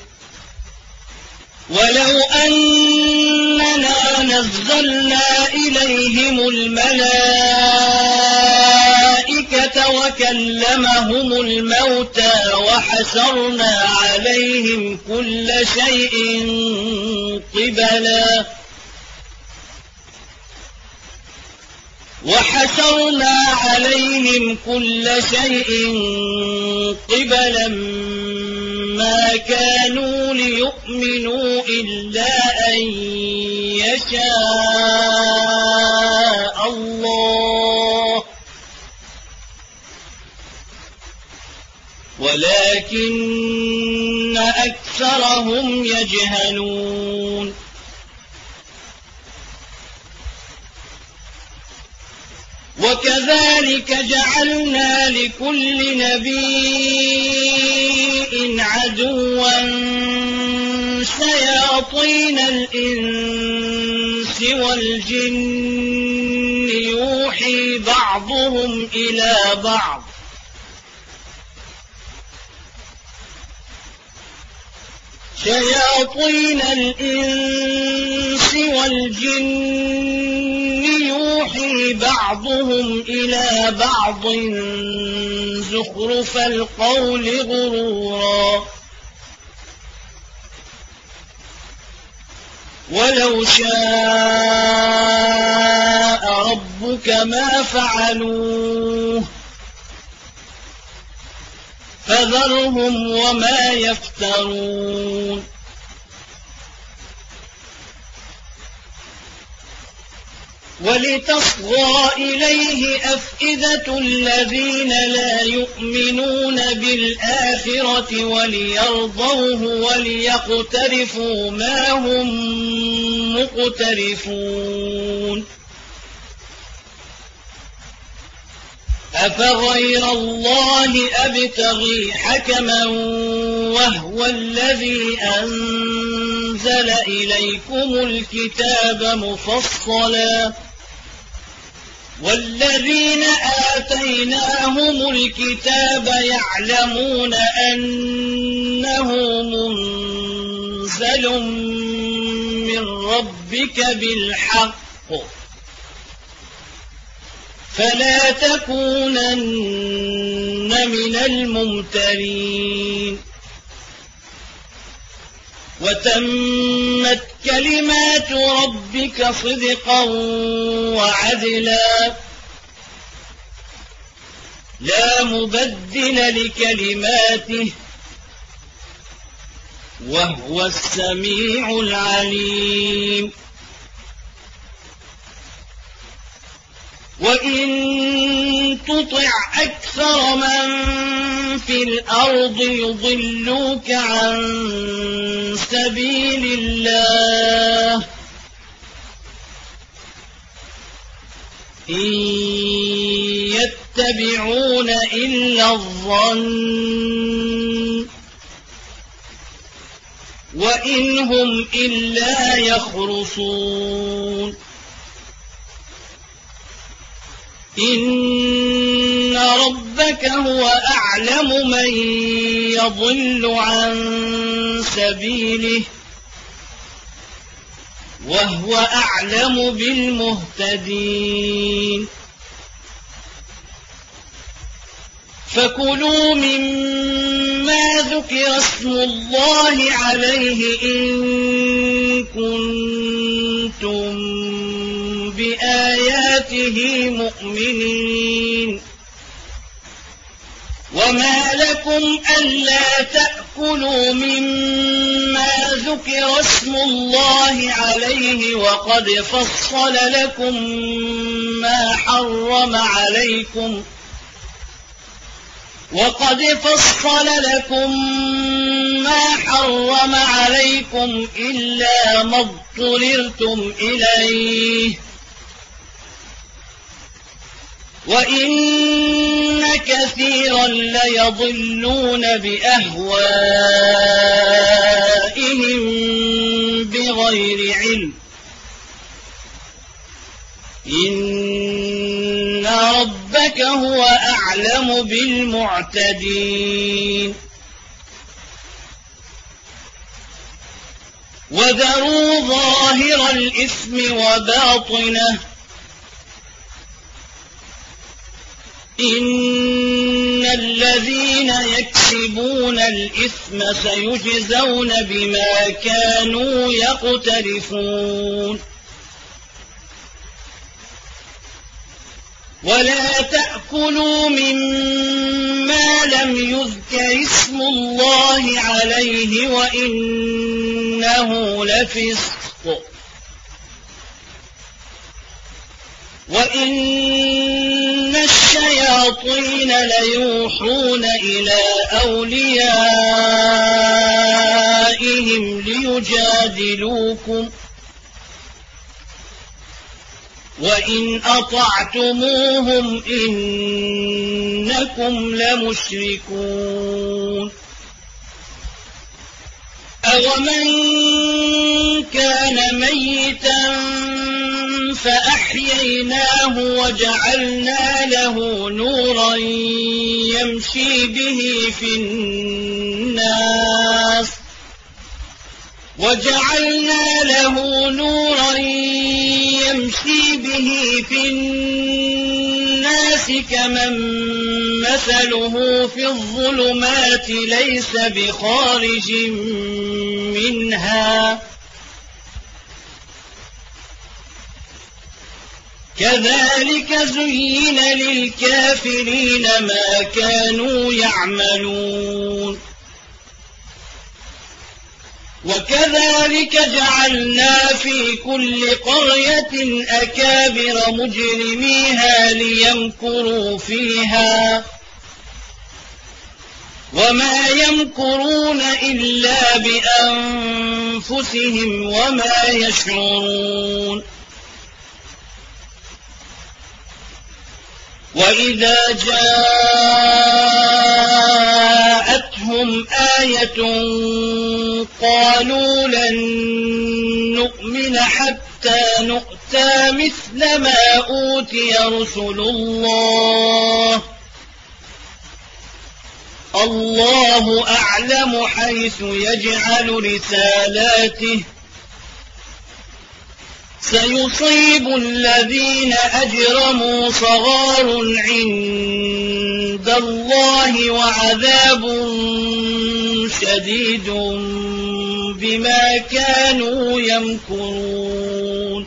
ولو أننا نزلنا إليهم الملائكة وكلمهم الموتى وحشرنا عليهم كل شيء قبلا ما كانوا ليؤمنوا إلا أن يشاء الله ولكن أكثرهم يجهلون وكذلك جعلنا لكل نبي عدوا شياطين الإنس والجن يوحي بعضهم إلى بعض شياطين الإنس والجن يوحي بعضهم إلى بعض زخرف القول غرورا ولو شاء ربك ما فعلوه فذرهم وما يفترون ولتصغى إليه أفئدة الذين لا يؤمنون بالآخرة وليرضوه وليقترفوا ما هم مقترفون أفغير الله أبتغي حكما وهو الذي أنزل إليكم الكتاب مفصلا والذين آتيناهم الكتاب يعلمون أنه منزل من ربك بالحق فلا تكونن من الممترين وتمت كلمات ربك صدقا وعدلا لا مبدل لكلماته وهو السميع العليم وإن تطع أكثر من في الأرض يضلوك عن سبيل الله إن يتبعون إلا الظن وإن هم إلا يخرصون إن ربك هو أعلم من يضل عن سبيله وهو أعلم بالمهتدين فكلوا مما ذكر اسم الله عليه إن كنتم بآياته مؤمنين وما لكم ألا تأكلوا مما ذكر اسم الله عليه وقد فصل لكم ما حرم عليكم إلا ما اضطررتم إليه وإن كثيرا ليضلون بأهوائهم بغير علم إن ربك هو أعلم بالمعتدين وذروا ظاهر الإثم وباطنه إن الذين يكسبون الإثم سيجزون بما كانوا يقترفون ولا تأكلوا مما لم يذكر اسم الله عليه وإنه لفسق وإن الشياطين ليوحون إلى أوليائهم ليجادلوكم وإن أطعتموهم إنكم لمشركون أومن كان ميتا فأحييناه وجعلنا له نورا يمشي به في الناس كمن مثله في الظلمات ليس بخارج منها كذلك زين للكافرين ما كانوا يعملون وكذلك جعلنا في كل قرية أكابر مجرميها ليمكروا فيها وما يمكرون إلا بأنفسهم وما وإذا جاءتهم آية قالوا لن نؤمن حتى نؤتى مثل ما أوتي رسل الله الله أعلم حيث يجعل رسالاته سيصيب الذين أجرموا صغار عند الله وعذاب شديد بما كانوا يمكرون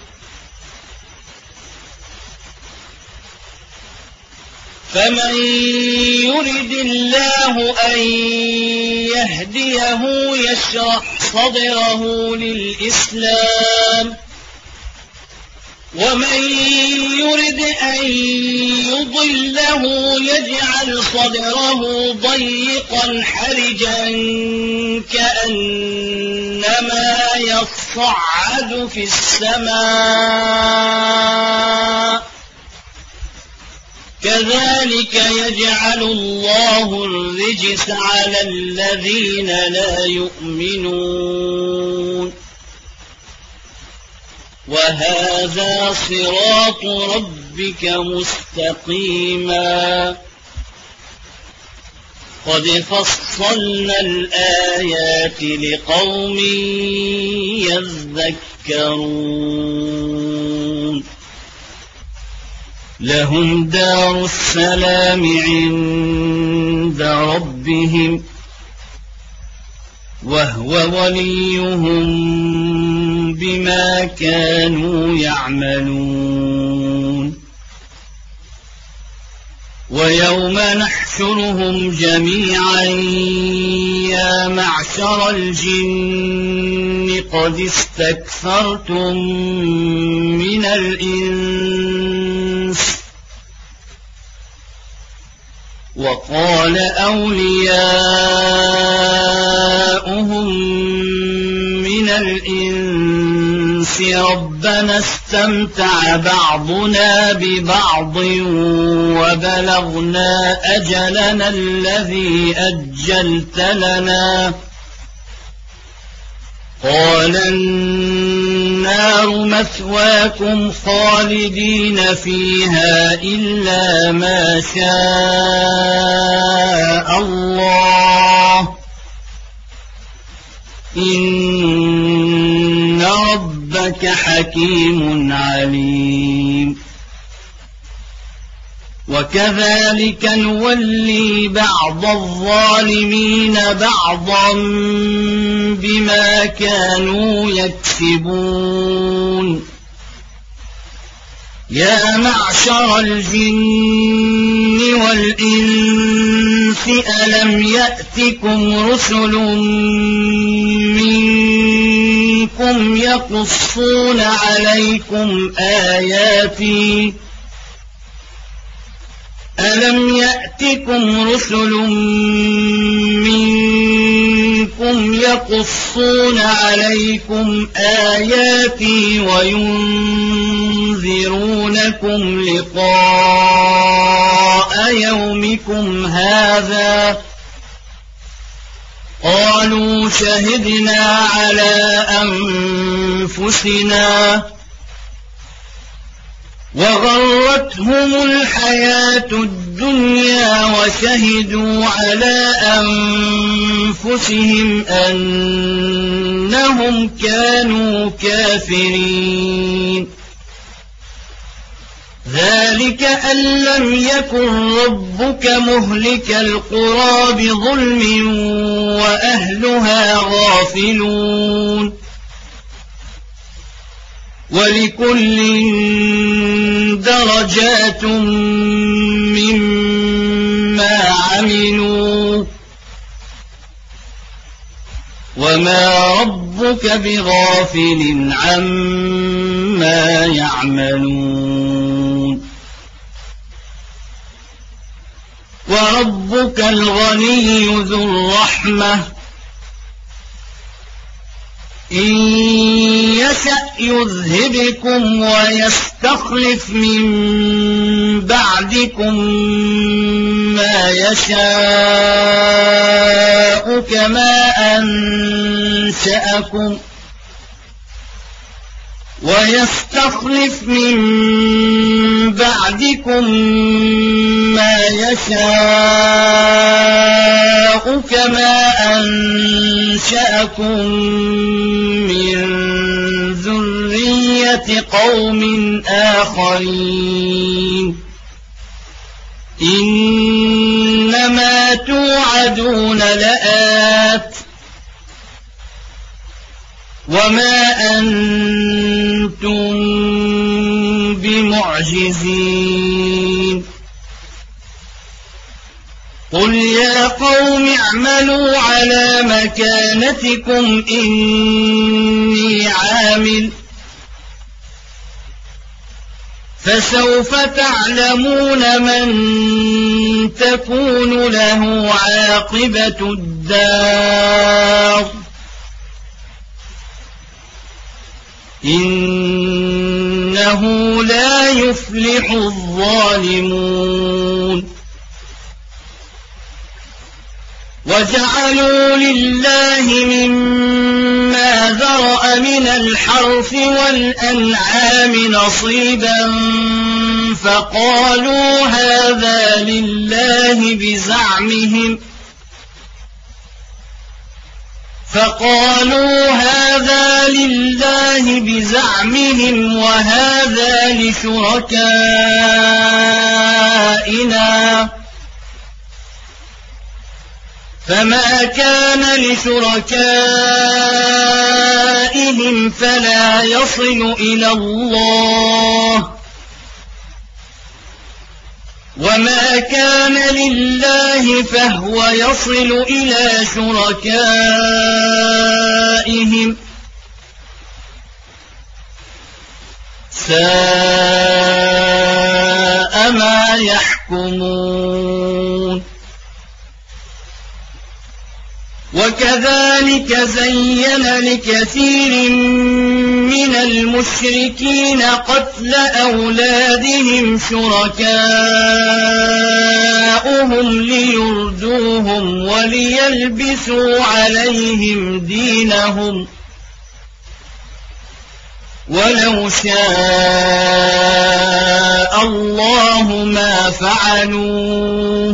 فمن يرد الله أن يهديه يشرح صدره للإسلام ومن يرد أن يضله يجعل صدره ضيقا حرجا كأنما يصعد في السماء كذلك يجعل الله الرجس على الذين لا يؤمنون وهذا صراط ربك مستقيما قد فصلنا الآيات لقوم يذكرون لهم دار السلام عند ربهم وهو وليهم بما كانوا يعملون ويوم نحشرهم جميعا يا معشر الجن قد استكثرتم من الإنس وقال أولياؤهم من الإنس ربنا استمتع بعضنا ببعض وبلغنا أجلنا الذي أجلت لنا قال النار مثواكم خالدين فيها إلا ما شاء الله إن ربك حكيم عليم وكذلك نولي بعض الظالمين بعضا بما كانوا يكسبون يا معشر الجن والإنس ألم يأتكم رسل منكم يقصون عليكم آياتي ألم يأتكم رسل منكم يقصون عليكم آياتي وينذرونكم لقاء يومكم هذا قالوا شهدنا على أنفسنا وغرتهم الحياة الدنيا وشهدوا على أنفسهم أنهم كانوا كافرين ذلك أن لم يكن ربك مهلك القرى بظلم وأهلها غافلون ولكل درجات مما عملوا وما ربك بغافل عما يعملون وربك الغني ذو الرحمة إن يشأ يذهبكم ويستخلف من بعدكم ما يشاء كما أنشأكم ويستخلف من بعدكم ما يشاء كما أنشأكم من ذرية قوم آخرين إنما توعدون لآت وما أنتم بمعجزين قل يا قوم اعملوا على مكانتكم إني عامل فسوف تعلمون من تكون له عاقبة الدار إنه لا يفلح الظالمون وجعلوا لله مما ذرأ من الحرث والأنعام نصيبا فقالوا هذا لله بزعمهم وهذا لشركائنا فما كان لشركائهم فلا يصل إلى الله وما كان لله فهو يصل إلى شركائهم ساء ما يحكمون وكذلك زين لكثير من المشركين قتل أولادهم شركاؤهم ليردوهم وليلبسوا عليهم دينهم ولو شاء الله ما فعلوه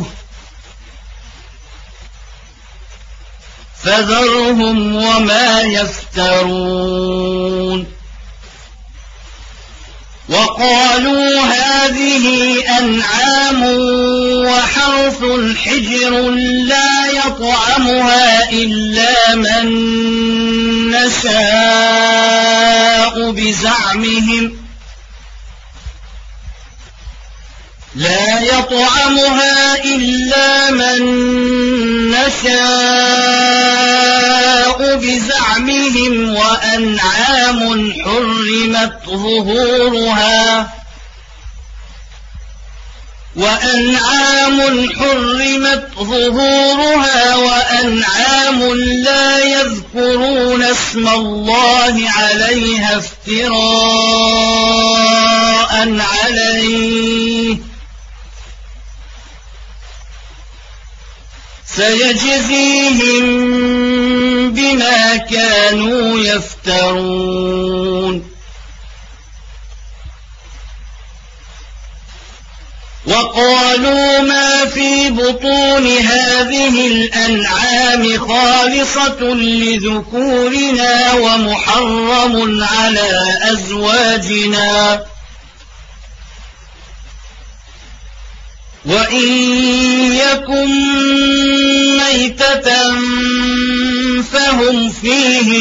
فذرهم وما يفترون وقالوا هذه أنعام وحرث حجر لا يطعمها إلا من نشاء بزعمهم وأنعام حرمت ظهورها وأنعام لا يذكرون اسم الله عليها افتراء عليه سيجزيهم بما كانوا يفترون وقالوا ما في بطون هذه الأنعام خالصة لذكورنا ومحرم على أزواجنا وإن يكن ميتة فهم فيه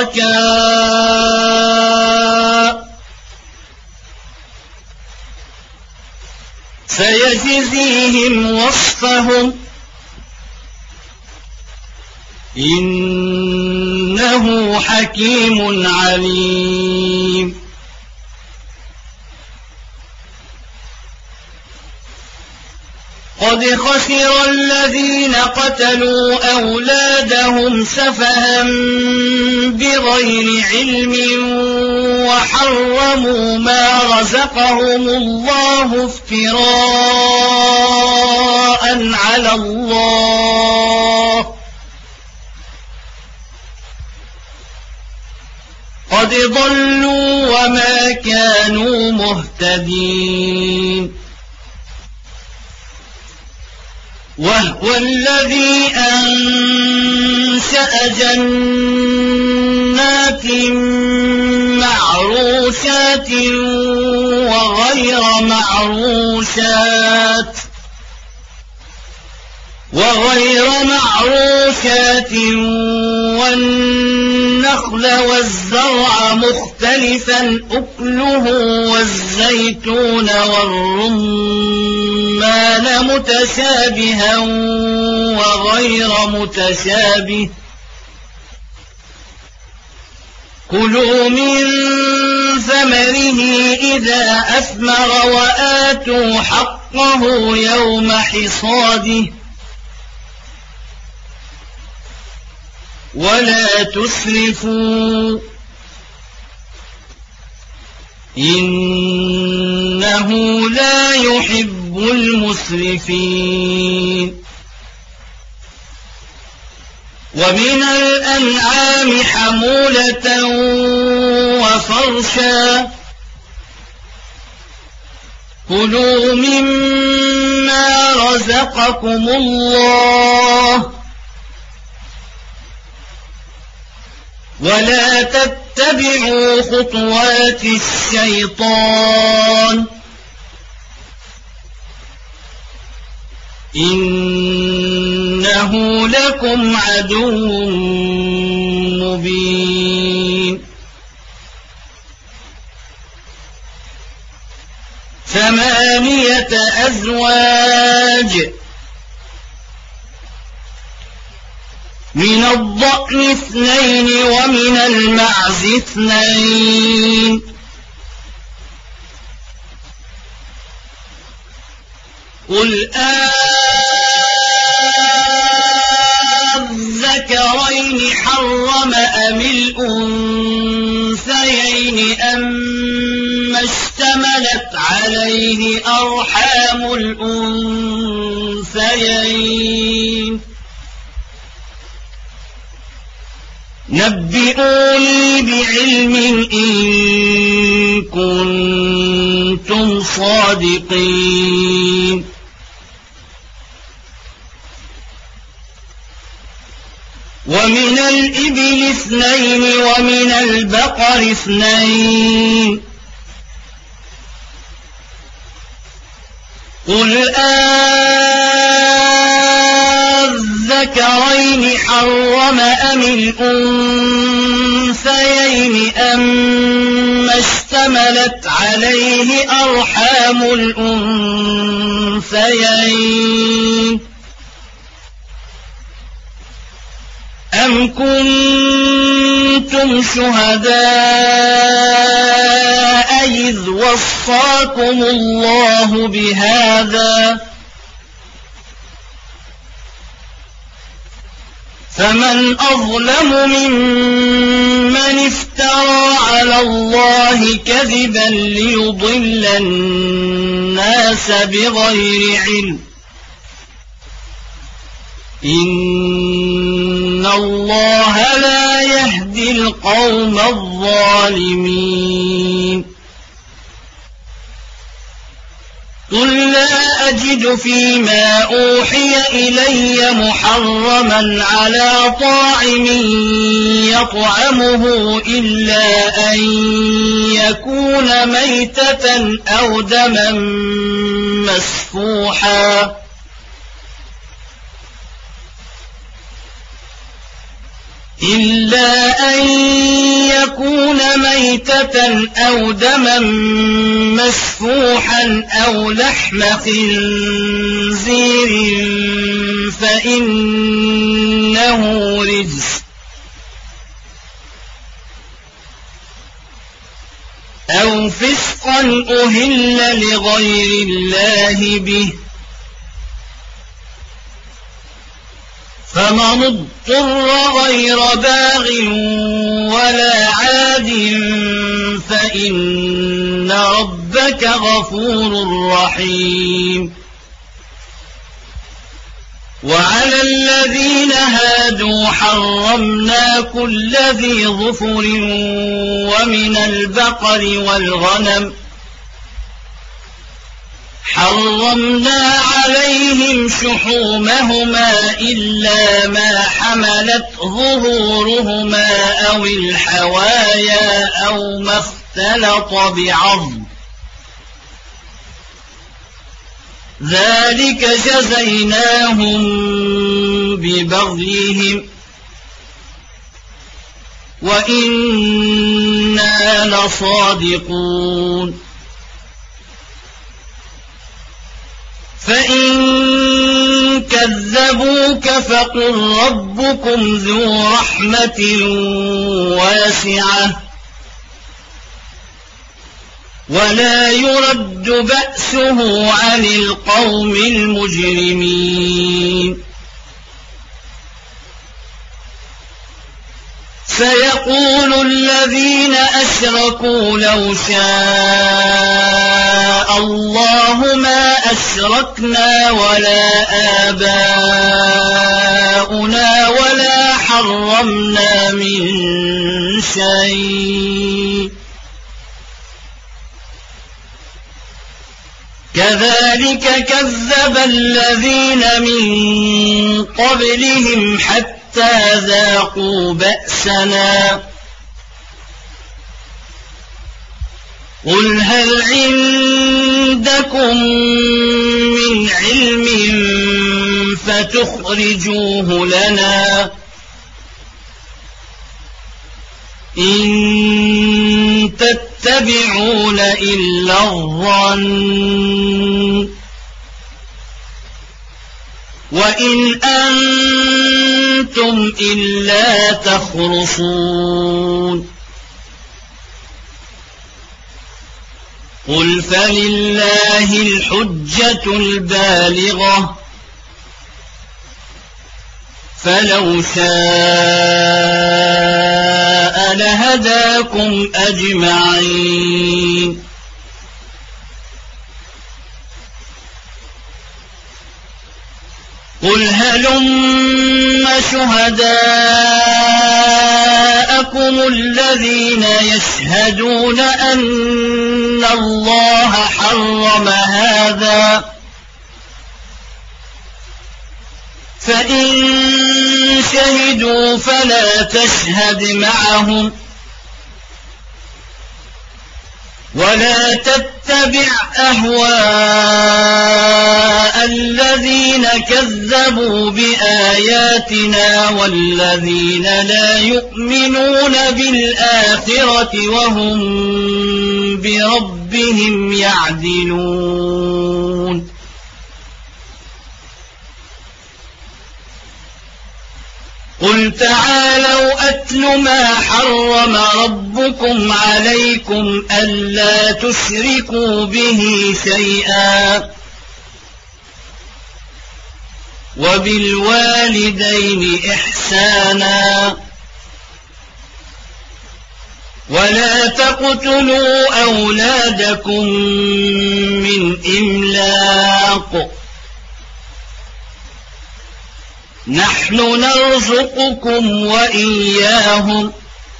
شركاء سيجزيهم وصفهم إنه حكيم عليم قد خسر الذين قتلوا أولادهم سفها بغير علم وحرموا ما رزقهم الله افتراء على الله قد ضلوا وما كانوا مهتدين وهو الذي أنشأ جنات معروشات وغير معروشات والنخل والزرع مختلفا أكله والزيتون والرمان متشابها وغير متشابه كلوا من ثمره إذا أثمر وآتوا حقه يوم حصاده ولا تسرفوا إنه لا يحب المسرفين ومن الأنعام حمولة وفرشا كلوا مما رزقكم الله ولا تتبعوا خطوات الشيطان إنه لكم عدو مبين 8 أزواج من الضأن 2 ومن المعز 2 قل أذكرين حرم أم الأنثيين أما اشتملت عليه أرحام الأنثيين نبئوني بعلم إن كنتم صادقين ومن الإبل 2 ومن البقر 2 قل أذكرين حرم أم الأنثيين أما اشتملت عليه أرحام الأنثيين أم كنتم شهداء إذ وصاكم الله بهذا فمن أظلم ممن افترى على الله كذبا ليضل الناس بغير علم إن الله لا يهدي القوم الظالمين قل لا أجد فيما أوحي إلي محرما على طاعم يطعمه إلا أن يكون ميتة أو دما مسفوحا أو دما مسفوحا أو لحم خنزير فإنه رجس أو فسقا أهل لغير الله به فمن اضطر غير باغ ولا عاد فإن ربك غفور رحيم وعلى الذين هادوا حرمنا كل ذي ظفر ومن البقر والغنم حرمنا عليهم شحومهما إلا ما حملت ظهورهما أو الحوايا أو ما اختلط بعظم ذلك جزيناهم ببغيهم وإنا لصادقون فإن كذبوك فقل ربكم ذو رحمة واسعة ولا يرد بأسه عن القوم المجرمين سيقول الذين أشركوا لو شاء الله ما أشركنا ولا آباؤنا ولا حرمنا من شيء كذلك كذب الذين من قبلهم حتى ذاقوا بأسنا قل هل عندكم من علم فتخرجوه لنا إن تتبعون إلا الظن وإن أنتم إلا تخرصون قل فلله الحجة البالغة فلو شاء لهداكم أجمعين قل هلم شهداءكم الذين يشهدون أن الله حرم هذا فإن شهدوا فلا تشهد معهم ولا تتبع أهواء الذين كذبوا بآياتنا والذين لا يؤمنون بالآخرة وهم بربهم يعدلون قل تعالوا أتل ما حرم ربكم عليكم ألا تشركوا به شيئا وبالوالدين إحسانا ولا تقتلوا أولادكم من إملاق نحن نرزقكم وإياهم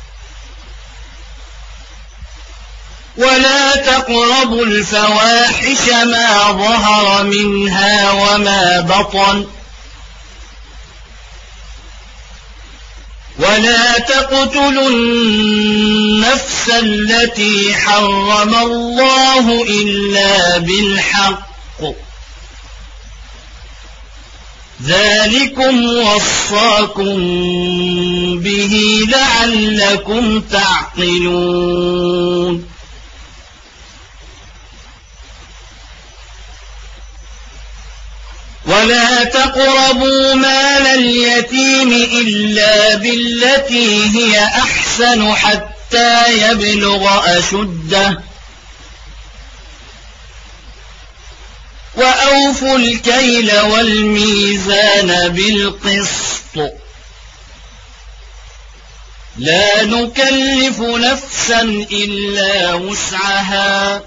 ولا تقربوا الفواحش ما ظهر منها وما بطن ولا تقتلوا النفس التي حرم الله إلا بالحق ذلكم وصاكم به لعلكم تعقلون ولا تقربوا مال اليتيم إلا بالتي هي أحسن حتى يبلغ أشده وأوفوا الكيل والميزان بالقسط لا نكلف نفسا إلا وسعها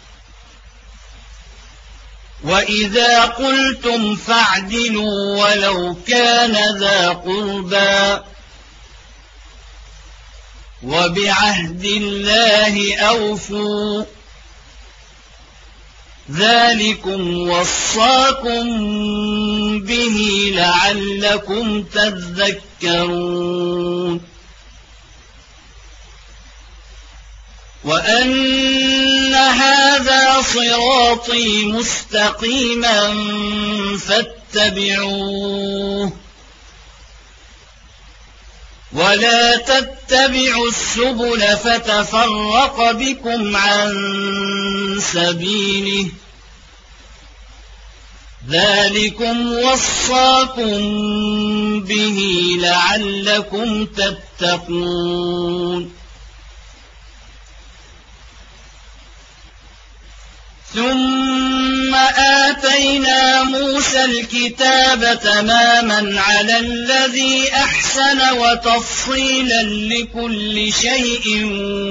وإذا قلتم فاعدلوا ولو كان ذا قربى وبعهد الله أوفوا ذلكم وصاكم به لعلكم تذكرون وأن هذا صراطي مستقيما فاتبعوه ولا تتبعوا السبل فتفرق بكم عن سبيله ذلكم وصاكم به لعلكم تتقون ثم آتينا موسى الكتاب تماما على الذي أحسن وتفصيلا لكل شيء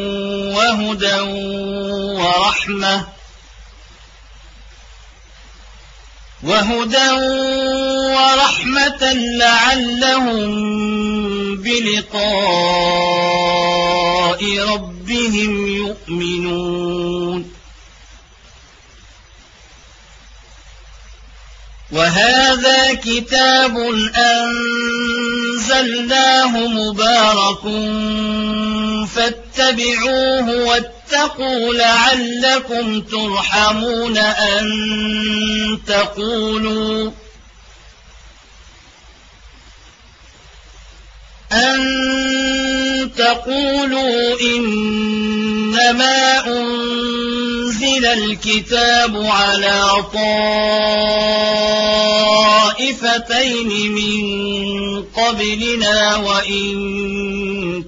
وهدى ورحمة لعلهم بلقاء ربهم يؤمنون وهذا كتاب أنزلناه مبارك فاتبعوه واتقوا لعلكم ترحمون أن تقولوا إنما أنزل الكتاب على طائفتين من قبلنا وإن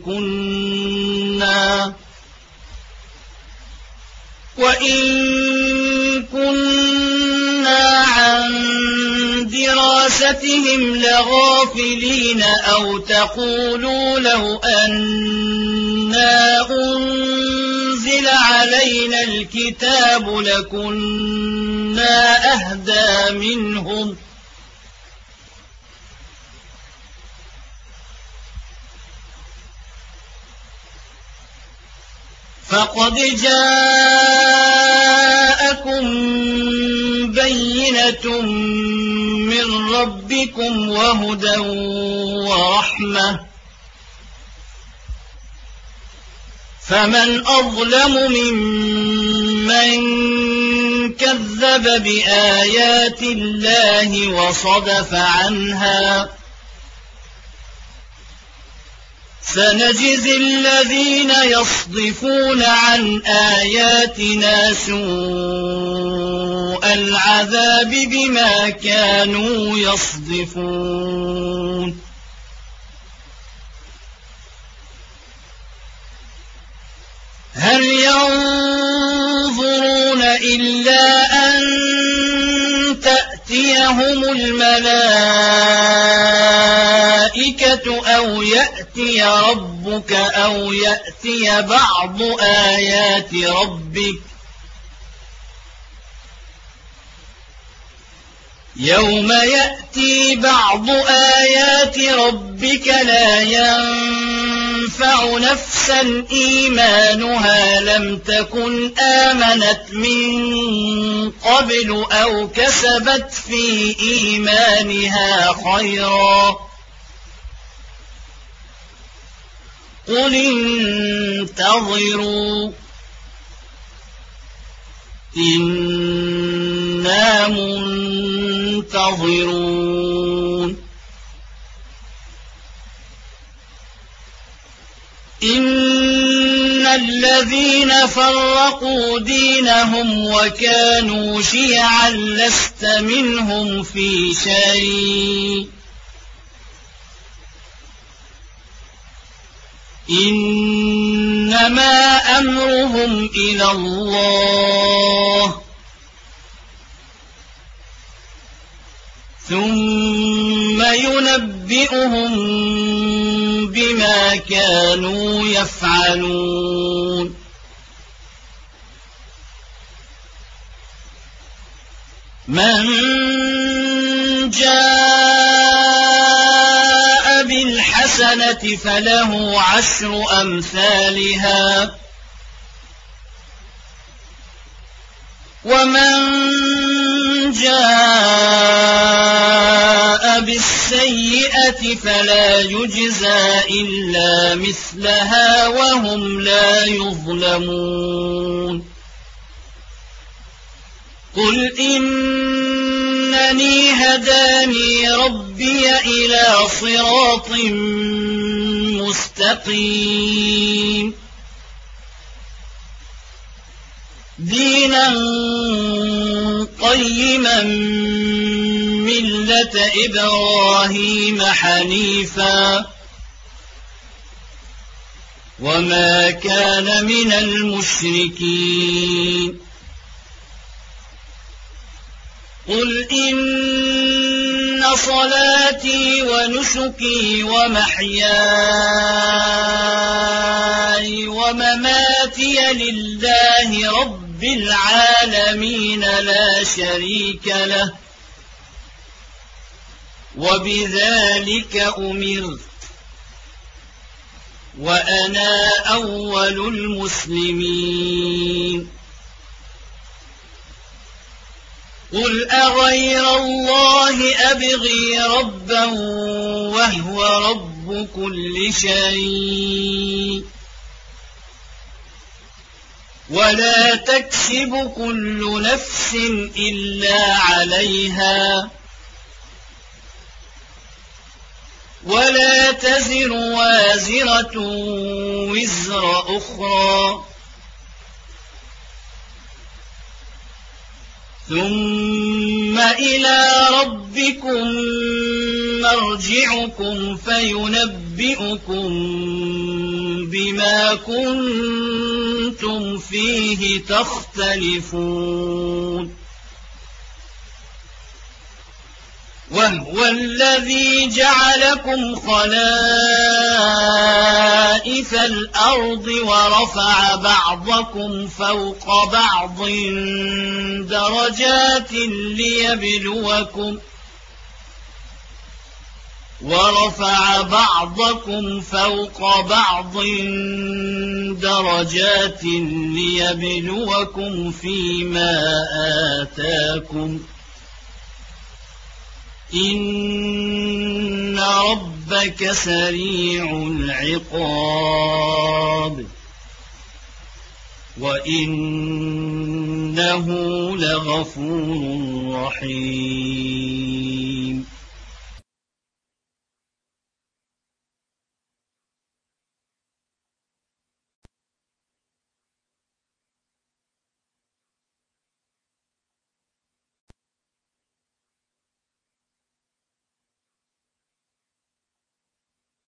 كنا عن دراستهم لغافلين أو تقولوا لو أنا أنزل علينا الكتاب لكنا أهدى منهم فقد جاءكم بينة من ربكم وهدى ورحمة فمن أظلم ممن كذب بآيات الله وصدف عنها سنجزي الذين يصدفون عن آياتنا سوء العذاب بما كانوا يصدفون هل ينظرون إلا أن تأتيهم الملائكة أو يأتي ربك أو يأتي بعض آيات ربك يوم يأتي بعض آيات ربك لا ينفع نفسا إيمانها لم تكن آمنت من قبل أو كسبت في إيمانها خيرا قل انتظروا إنا منتظرون إن الذين فرقوا دينهم وكانوا شيعا لست منهم في شيء إنما أمرهم إلى الله ثم ينبئهم بما كانوا يفعلون من جاء بالحسنة فله 10 أمثالها ومن جاء بالسيئة فلا يجزى إلا مثلها وهم لا يظلمون قل إنني هداني ربي إلى صراط مستقيم دينا قيما ملة إبراهيم حنيفا وما كان من المشركين قل إن صلاتي ونسكي ومحياي ومماتي لله رب العالمين لا شريك له وبذلك أمرت وأنا أول المسلمين قل أغير الله أبغي ربا وهو رب كل شيء ولا تكسب كل نفس إلا عليها ولا تزر وازرة وزر أخرى ثم إلى ربكم مرجعكم فينبئكم بما كنتم فيه تختلفون وهو الذي جعلكم خلائف الأرض ورفع بعضكم فوق بعض درجات ليبلوكم فيما آتاكم إن ربك سريع العقاب وإنه لغفور رحيم